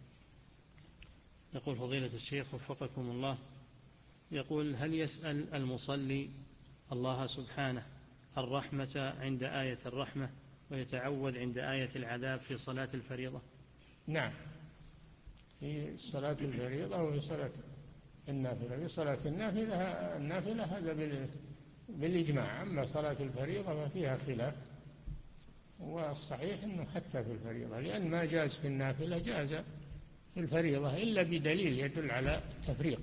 [SPEAKER 3] يقول فضيلة الشيخ وفقكم الله، يقول: هل يسأل المصلي الله سبحانه الرحمة عند آية الرحمة ويتعوذ عند آية العذاب في صلاة الفريضة؟
[SPEAKER 2] نعم، في صلاة الفريضة وفي صلاة النافلة. في صلاة النافلة النافلة هذا بالإجماع، أما صلاة الفريضة ففيها خلاف، والصحيح أنه حتى في الفريضة، لأن ما جاز في النافلة جاز في الفريضة إلا بدليل يدل على التفريق.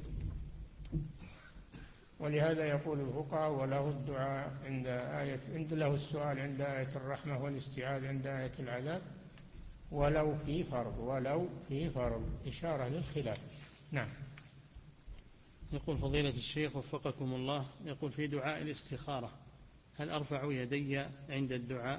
[SPEAKER 2] ولهذا يقول الفقهاء: وله الدعاء عند آية عند له السؤال عند آية الرحمة والاستعاذة عند آية العذاب ولو في فرض، ولو في فرض، إشارة للخلاف. نعم.
[SPEAKER 3] يقول فضيلة الشيخ وفقكم الله، يقول: في دعاء الاستخارة هل أرفع يدي عند الدعاء؟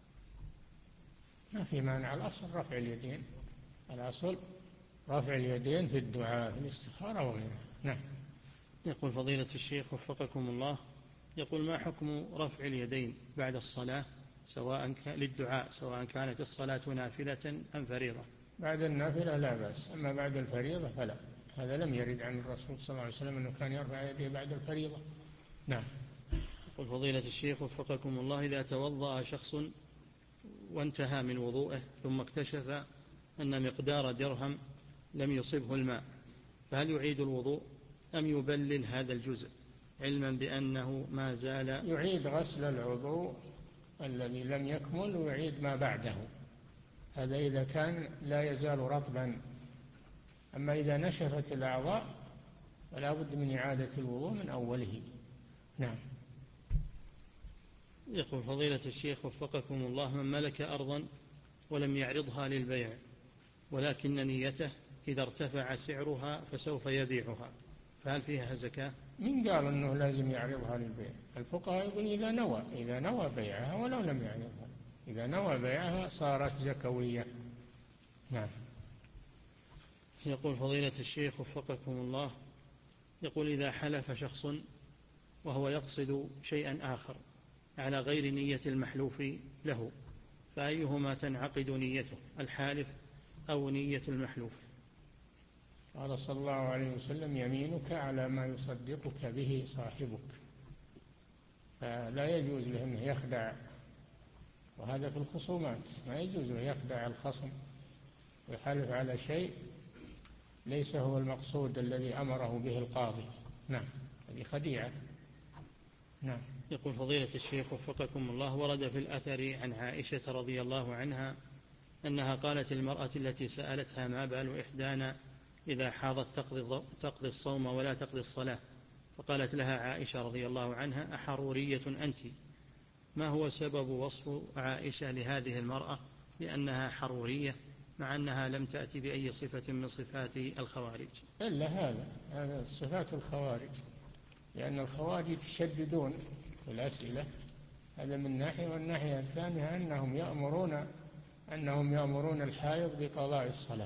[SPEAKER 2] ما في مانع، الأصل رفع اليدين، الأصل رفع اليدين في الدعاء في الاستخارة وغيرها. نعم.
[SPEAKER 3] يقول فضيلة الشيخ وفقكم الله، يقول: ما حكم رفع اليدين بعد الصلاة سواء للدعاء سواء كانت الصلاة نافلة أم فريضة؟
[SPEAKER 2] بعد النافلة لا بأس، أما بعد الفريضة فلا، هذا لم يرد عن الرسول صلى الله عليه وسلم أنه كان يرفع يديه بعد الفريضة. نعم.
[SPEAKER 3] يقول فضيلة الشيخ وفقكم الله، إذا توضأ شخص وانتهى من وضوءه ثم اكتشف أن مقدار درهم لم يصبه الماء، فهل يعيد الوضوء أم يبلل هذا الجزء علما بأنه ما زال؟
[SPEAKER 2] يعيد غسل العضو الذي لم يكمل ويعيد ما بعده، هذا إذا كان لا يزال رطبا. أما إذا نشفت الأعضاء فلا بد من إعادة الوضوء من أوله. نعم.
[SPEAKER 3] يقول فضيلة الشيخ وفقكم الله: من ملك أرضا ولم يعرضها للبيع ولكن نيته إذا ارتفع سعرها فسوف يبيعها، فهل فيها زكاة؟
[SPEAKER 2] من قال أنه لازم يعرضها للبيع؟ الفقهاء يقول إذا نوى إذا نوى بيعها ولو لم يعرضها، إذا نوى بيعها صارت زكوية. نعم.
[SPEAKER 3] يقول فضيلة الشيخ وفقكم الله: يقول إذا حلف شخص وهو يقصد شيئا آخر على غير نية المحلوف له، فأيهما تنعقد نيته، الحالف أو نية المحلوف؟
[SPEAKER 2] قال صلى الله عليه وسلم: يمينك على ما يصدقك به صاحبك. فلا يجوز له أن يخدع، وهذا في الخصومات ما يجوز له يخدع الخصم ويحلف على شيء ليس هو المقصود الذي أمره به القاضي. نعم، هذه خديعة. نعم.
[SPEAKER 3] يقول فضيلة الشيخ وفقكم الله: ورد في الأثر عن عائشة رضي الله عنها أنها قالت المرأة التي سألتها: ما بال إحدانا إذا حاضت تقضي, تقضي الصوم ولا تقضي الصلاة؟ فقالت لها عائشة رضي الله عنها: أحرورية أنت؟ ما هو سبب وصف عائشة لهذه المرأة لأنها حرورية مع أنها لم تأتي بأي صفة من صفات الخوارج؟
[SPEAKER 2] إلا هذا هذا صفات الخوارج، لأن الخوارج يتشددون في الأسئلة، هذا من ناحية. والناحية الثانية أنهم يأمرون أنهم يأمرون الحائض بقضاء الصلاة.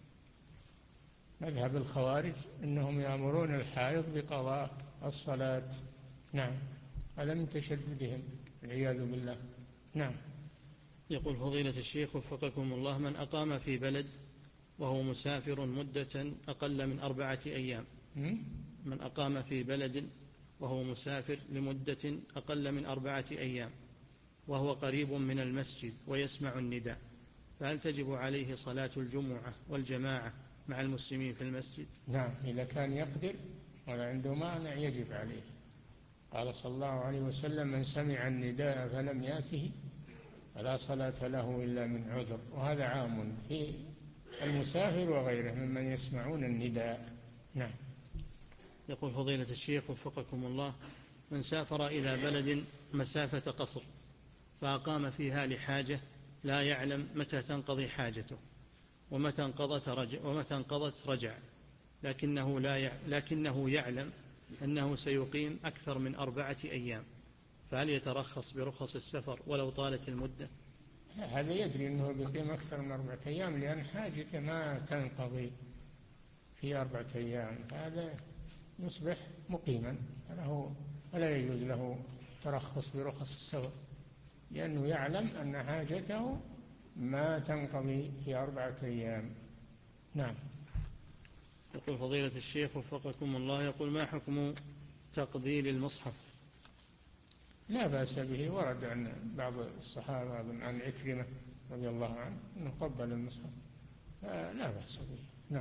[SPEAKER 2] مذهب الخوارج أنهم يأمرون الحائض بقضاء الصلاة. نعم، هذا من تشددهم والعياذ بالله. نعم.
[SPEAKER 3] يقول فضيلة الشيخ وفقكم الله: من أقام في بلد وهو مسافر مدة أقل من أربعة أيام من أقام في بلد وهو مسافر لمدة أقل من أربعة أيام وهو قريب من المسجد ويسمع النداء، فهل تجب عليه صلاة الجمعة والجماعة مع المسلمين في المسجد؟
[SPEAKER 2] نعم، إذا كان يقدر ولا عنده مانع يجب عليه. قال صلى الله عليه وسلم: من سمع النداء فلم يأته فلا صلاة له إلا من عذر. وهذا عام في المسافر وغيره ممن يسمعون النداء. نعم.
[SPEAKER 3] يقول فضيلة الشيخ وفقكم الله: من سافر إلى بلد مسافة قصر فأقام فيها لحاجة لا يعلم متى تنقضي حاجته ومتى انقضت رجع, ومتى انقضت رجع لكنه, لا يع... لكنه يعلم أنه سيقيم أكثر من أربعة أيام، فهل يترخص برخص السفر ولو طالت المدة؟
[SPEAKER 2] هذا يدري أنه بيقيم أكثر من أربعة أيام لأن حاجته ما تنقضي في أربعة أيام، هذا يصبح مقيما، فله فلا يجوز له ترخص برخص السفر لأنه يعلم أن حاجته ما تنقضي في أربعة أيام. نعم.
[SPEAKER 3] يقول فضيلة الشيخ وفقكم الله: يقول ما حكم تقبيل المصحف؟
[SPEAKER 2] لا بأس به، ورد عن بعض الصحابة عن عكرمة رضي الله عنه أنه قبل المصحف، لا بأس به. نعم.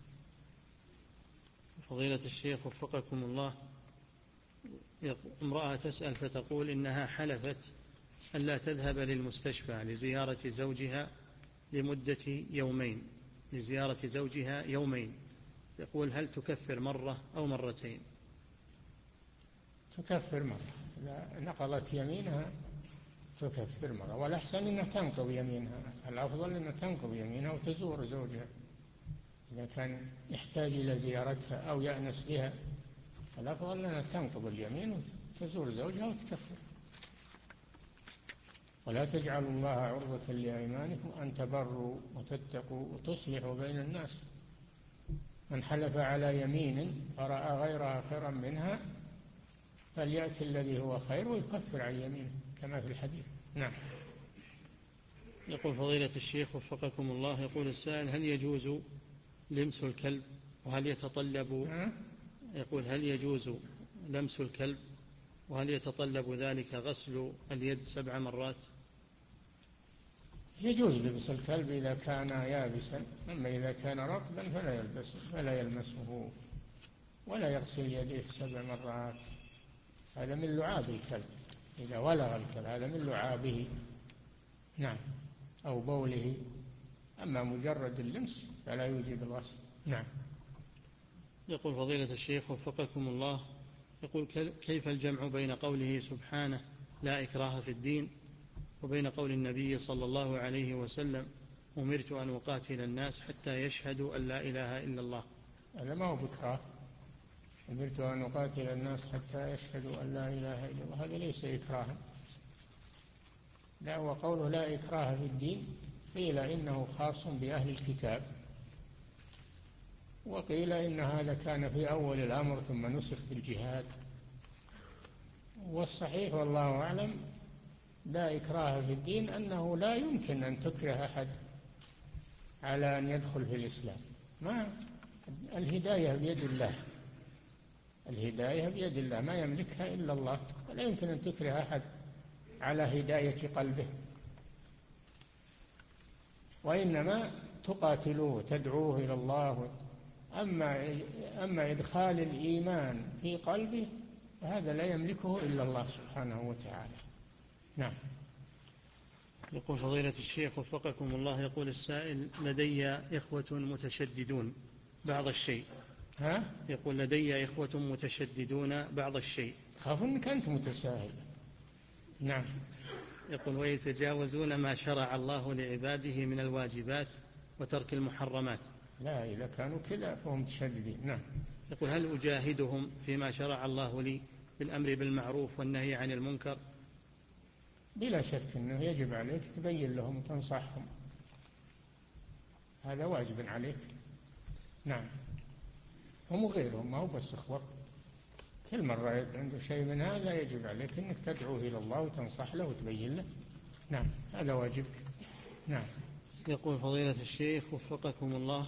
[SPEAKER 3] فضيلة الشيخ وفقكم الله: امرأة تسأل فتقول إنها حلفت ألا تذهب للمستشفى لزيارة زوجها لمدة يومين لزيارة زوجها يومين يقول هل تكفر مرة أو مرتين؟
[SPEAKER 2] تكفر مرة، إذا نقضت يمينها تكفر مرة، والأحسن أنها تنقض يمينها، الأفضل أنها تنقض يمينها وتزور زوجها إذا كان يحتاج إلى زيارتها أو يأنس بها، الأفضل أنها تنقض اليمين وتزور زوجها وتكفر. ولا تجعلوا الله عرضة لأيمانكم أن تبروا وتتقوا وتصلحوا بين الناس. من حلف على يمين فرأى غيرها خيرا منها فليأتي الذي هو خير ويكفر عن يمينه كما في الحديث. نعم.
[SPEAKER 3] يقول فضيلة الشيخ وفقكم الله: يقول السائل هل يجوز لمس الكلب وهل يتطلب يقول هل يجوز لمس الكلب وهل يتطلب ذلك غسل اليد سبع مرات؟
[SPEAKER 2] يجوز لبس الكلب إذا كان يابسا، أما إذا كان رطبا فلا يلبسه فلا يلمسه ولا يغسل يديه سبع مرات، هذا من لعاب الكلب. إذا ولغ الكلب هذا من لعابه، نعم، أو بوله. أما مجرد اللمس فلا يوجب الغسل. نعم.
[SPEAKER 3] يقول فضيلة الشيخ وفقكم الله، يقول كيف الجمع بين قوله سبحانه لا إكراه في الدين وبين قول النبي صلى الله عليه وسلم أمرت أن أقاتل الناس حتى يشهدوا أن لا إله إلا الله؟
[SPEAKER 2] هذا ما هو بإكراه. أمرت أن أقاتل الناس حتى يشهدوا أن لا إله إلا الله، هذا ليس إكراها. لا، وقوله لا إكراه في الدين قيل إنه خاص بأهل الكتاب، وقيل إن هذا كان في أول الأمر ثم نسخ بالجهاد. والصحيح والله أعلم لا إكراه في الدين أنه لا يمكن أن تكره أحد على أن يدخل في الإسلام. ما الهداية بيد الله، الهداية بيد الله ما يملكها إلا الله، ولا يمكن أن تكره أحد على هداية قلبه، وإنما تقاتلوه تدعوه إلى الله. أما أما إدخال الإيمان في قلبه فهذا لا يملكه إلا الله سبحانه وتعالى. نعم.
[SPEAKER 3] يقول فضيلة الشيخ وفقكم الله، يقول السائل لدي إخوة متشددون بعض الشيء.
[SPEAKER 2] ها؟
[SPEAKER 3] يقول لدي إخوة متشددون بعض الشيء.
[SPEAKER 2] خاف أنك أنت متساهل. نعم.
[SPEAKER 3] يقول ويتجاوزون ما شرع الله لعباده من الواجبات وترك المحرمات.
[SPEAKER 2] لا، إذا كانوا كذا فهم متشددين. نعم.
[SPEAKER 3] يقول هل أجاهدهم فيما شرع الله لي بالأمر بالمعروف والنهي عن المنكر؟
[SPEAKER 2] بلا شك أنه يجب عليك تبين لهم وتنصحهم، هذا واجب عليك. نعم. هم وغيرهم، ما هو بس إخوة، كل من رأيت عنده شيء من هذا يجب عليك أنك تدعوه إلى الله وتنصح له وتبين له. نعم، هذا واجبك. نعم.
[SPEAKER 3] يقول فضيلة الشيخ وفقكم الله،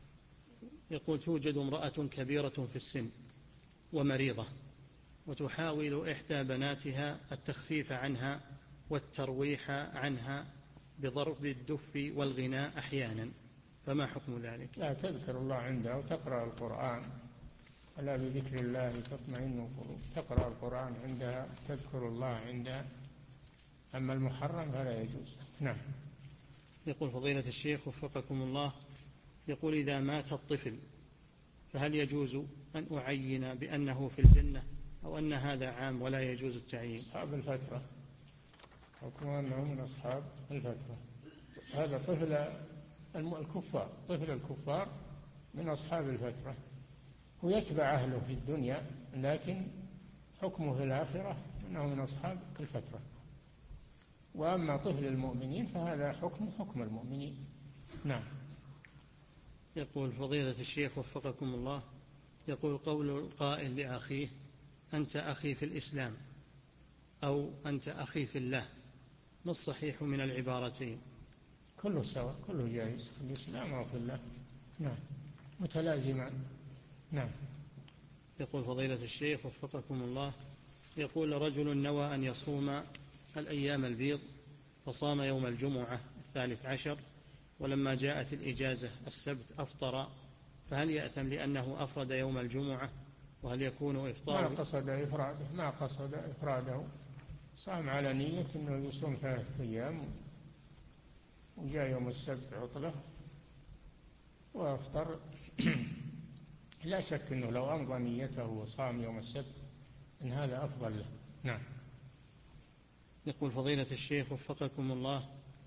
[SPEAKER 3] يقول توجد امرأة كبيرة في السن ومريضة، وتحاول إحدى بناتها التخفيف عنها والترويح عنها بضرب الدف والغناء أحيانا، فما حكم ذلك؟
[SPEAKER 2] لا، تذكر الله عندها وتقرأ القرآن، ألا بذكر الله تطمئن القلوب. تقرأ القرآن عندها، تذكر الله عندها. أما المحرم فلا يجوز. نعم.
[SPEAKER 3] يقول فضيلة الشيخ وفقكم الله، يقول إذا مات الطفل فهل يجوز أن أعين بأنه في الجنة أو أن هذا عام ولا يجوز التعيين؟
[SPEAKER 2] أصحاب الفترة، حكم أنه من أصحاب الفترة. هذا طفل الكفار، طفل الكفار من أصحاب الفترة، ويتبع أهله في الدنيا، لكن حكمه في الآخرة أنه من أصحاب الفترة. وأما طفل المؤمنين فهذا حكم حكم المؤمنين. نعم.
[SPEAKER 3] يقول فضيلة الشيخ وفقكم الله، يقول قول القائل لأخيه أنت أخي في الإسلام أو أنت أخي في الله، ما الصحيح من العبارتين؟
[SPEAKER 2] كله سواء، كله جائز، في الإسلام أو في الله. نعم، متلازمان. نعم.
[SPEAKER 3] يقول فضيلة الشيخ وفقكم الله، يقول رجل نوى أن يصوم الأيام البيض فصام يوم الجمعة الثالث عشر، ولما جاءت الإجازة السبت أفطر، فهل يأثم لأنه أفرد يوم الجمعة؟ وهل يكون إفطاره؟
[SPEAKER 2] ما قصد إفراده، ما قصد إفراده، صام على نية أنه يصوم ثلاثة أيام وجاء يوم السبت عطلة وأفطر. لا شك أنه لو أمضى نيته وصام يوم السبت إن هذا أفضل له. نعم.
[SPEAKER 3] يقول فضيلة الشيخ وفقكم الله،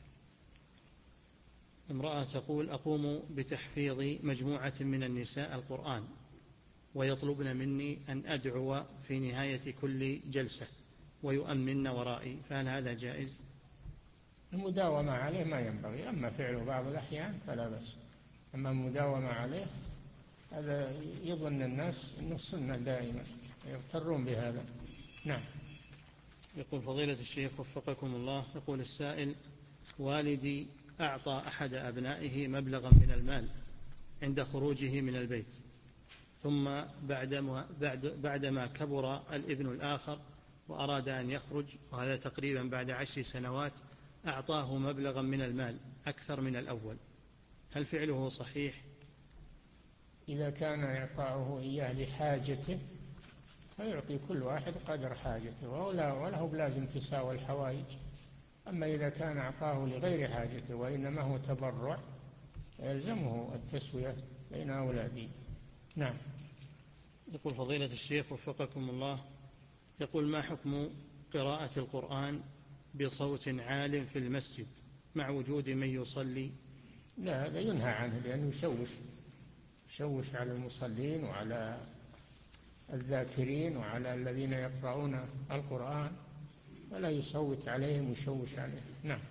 [SPEAKER 3] امرأة تقول أقوم بتحفيظ مجموعة من النساء القرآن ويطلبن مني أن أدعو في نهاية كل جلسة ويؤمن ورائي، فهل هذا جائز؟
[SPEAKER 2] المداومة عليه ما ينبغي، أما فعله بعض الأحيان فلا بأس، أما المداومة عليه هذا يظن الناس أنه السنة دائما، يغترون بهذا. نعم.
[SPEAKER 3] يقول فضيلة الشيخ وفقكم الله، يقول السائل والدي أعطى أحد أبنائه مبلغا من المال عند خروجه من البيت، ثم بعدما, بعد بعدما كبر الابن الآخر وأراد أن يخرج، وهذا تقريبا بعد عشر سنوات، أعطاه مبلغا من المال أكثر من الأول، هل فعله صحيح؟
[SPEAKER 2] إذا كان إعطاؤه إياه لحاجته فيعطي كل واحد قدر حاجته، ولا وله بلازم تساوى الحوائج. أما إذا كان أعطاه لغير حاجته وإنما هو تبرع يلزمه التسوية بين أولاده. نعم.
[SPEAKER 3] يقول فضيلة الشيخ وفقكم الله، يقول ما حكم قراءة القرآن بصوت عال في المسجد مع وجود من يصلي؟
[SPEAKER 2] لا، هذا ينهى عنه لأنه يشوش يشوش على المصلين وعلى الذاكرين وعلى الذين يقرؤون القرآن، ولا يصوت عليهم ويشوش عليهم. نعم.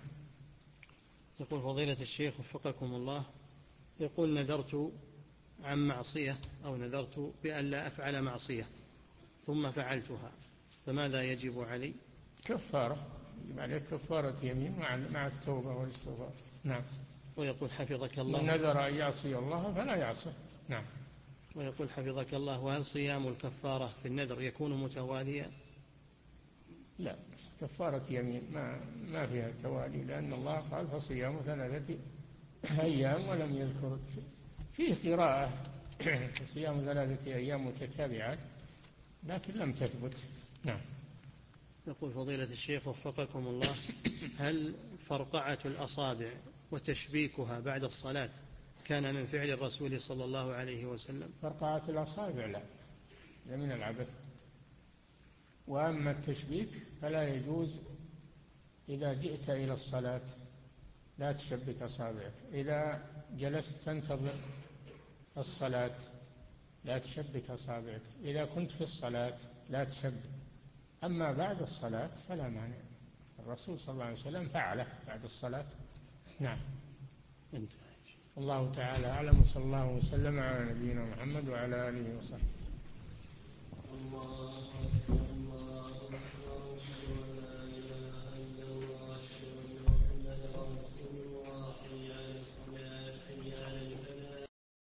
[SPEAKER 3] يقول فضيلة الشيخ وفقكم الله، يقول نذرت عن معصية أو نذرت بأن لا أفعل معصية ثم فعلتها، فماذا يجب علي؟
[SPEAKER 2] كفارة، عليك كفارة يمين مع التوبة والاستغفار. نعم.
[SPEAKER 3] ويقول حفظك الله،
[SPEAKER 2] من نذر أن يعصي الله فلا يعصي. نعم.
[SPEAKER 3] ويقول حفظك الله، وهل صيام الكفارة في النذر يكون متواليا؟
[SPEAKER 2] لا، كفارة يمين ما ما فيها توالي، لأن الله قال فصيام ثلاثة أيام ولم يذكر فيه قراءة صيام ثلاثة أيام متتابعات، لكن لم تثبت. نعم.
[SPEAKER 3] يقول فضيلة الشيخ وفقكم الله، هل فرقعة الأصابع وتشبيكها بعد الصلاة كان من فعل الرسول صلى الله عليه وسلم؟
[SPEAKER 2] فرقعة الأصابع لا، هذا من العبث. وأما التشبيك فلا يجوز إذا جئت إلى الصلاة، لا تشبك أصابعك. إذا جلست تنتظر الصلاة لا تشبك أصابعك. إذا كنت في الصلاة لا تشبك. أما بعد الصلاة فلا مانع، الرسول صلى الله عليه وسلم فعله بعد الصلاة. نعم.
[SPEAKER 3] انت.
[SPEAKER 2] الله تعالى أعلم، وصلى الله وسلم على نبينا محمد وعلى آله وصحبه.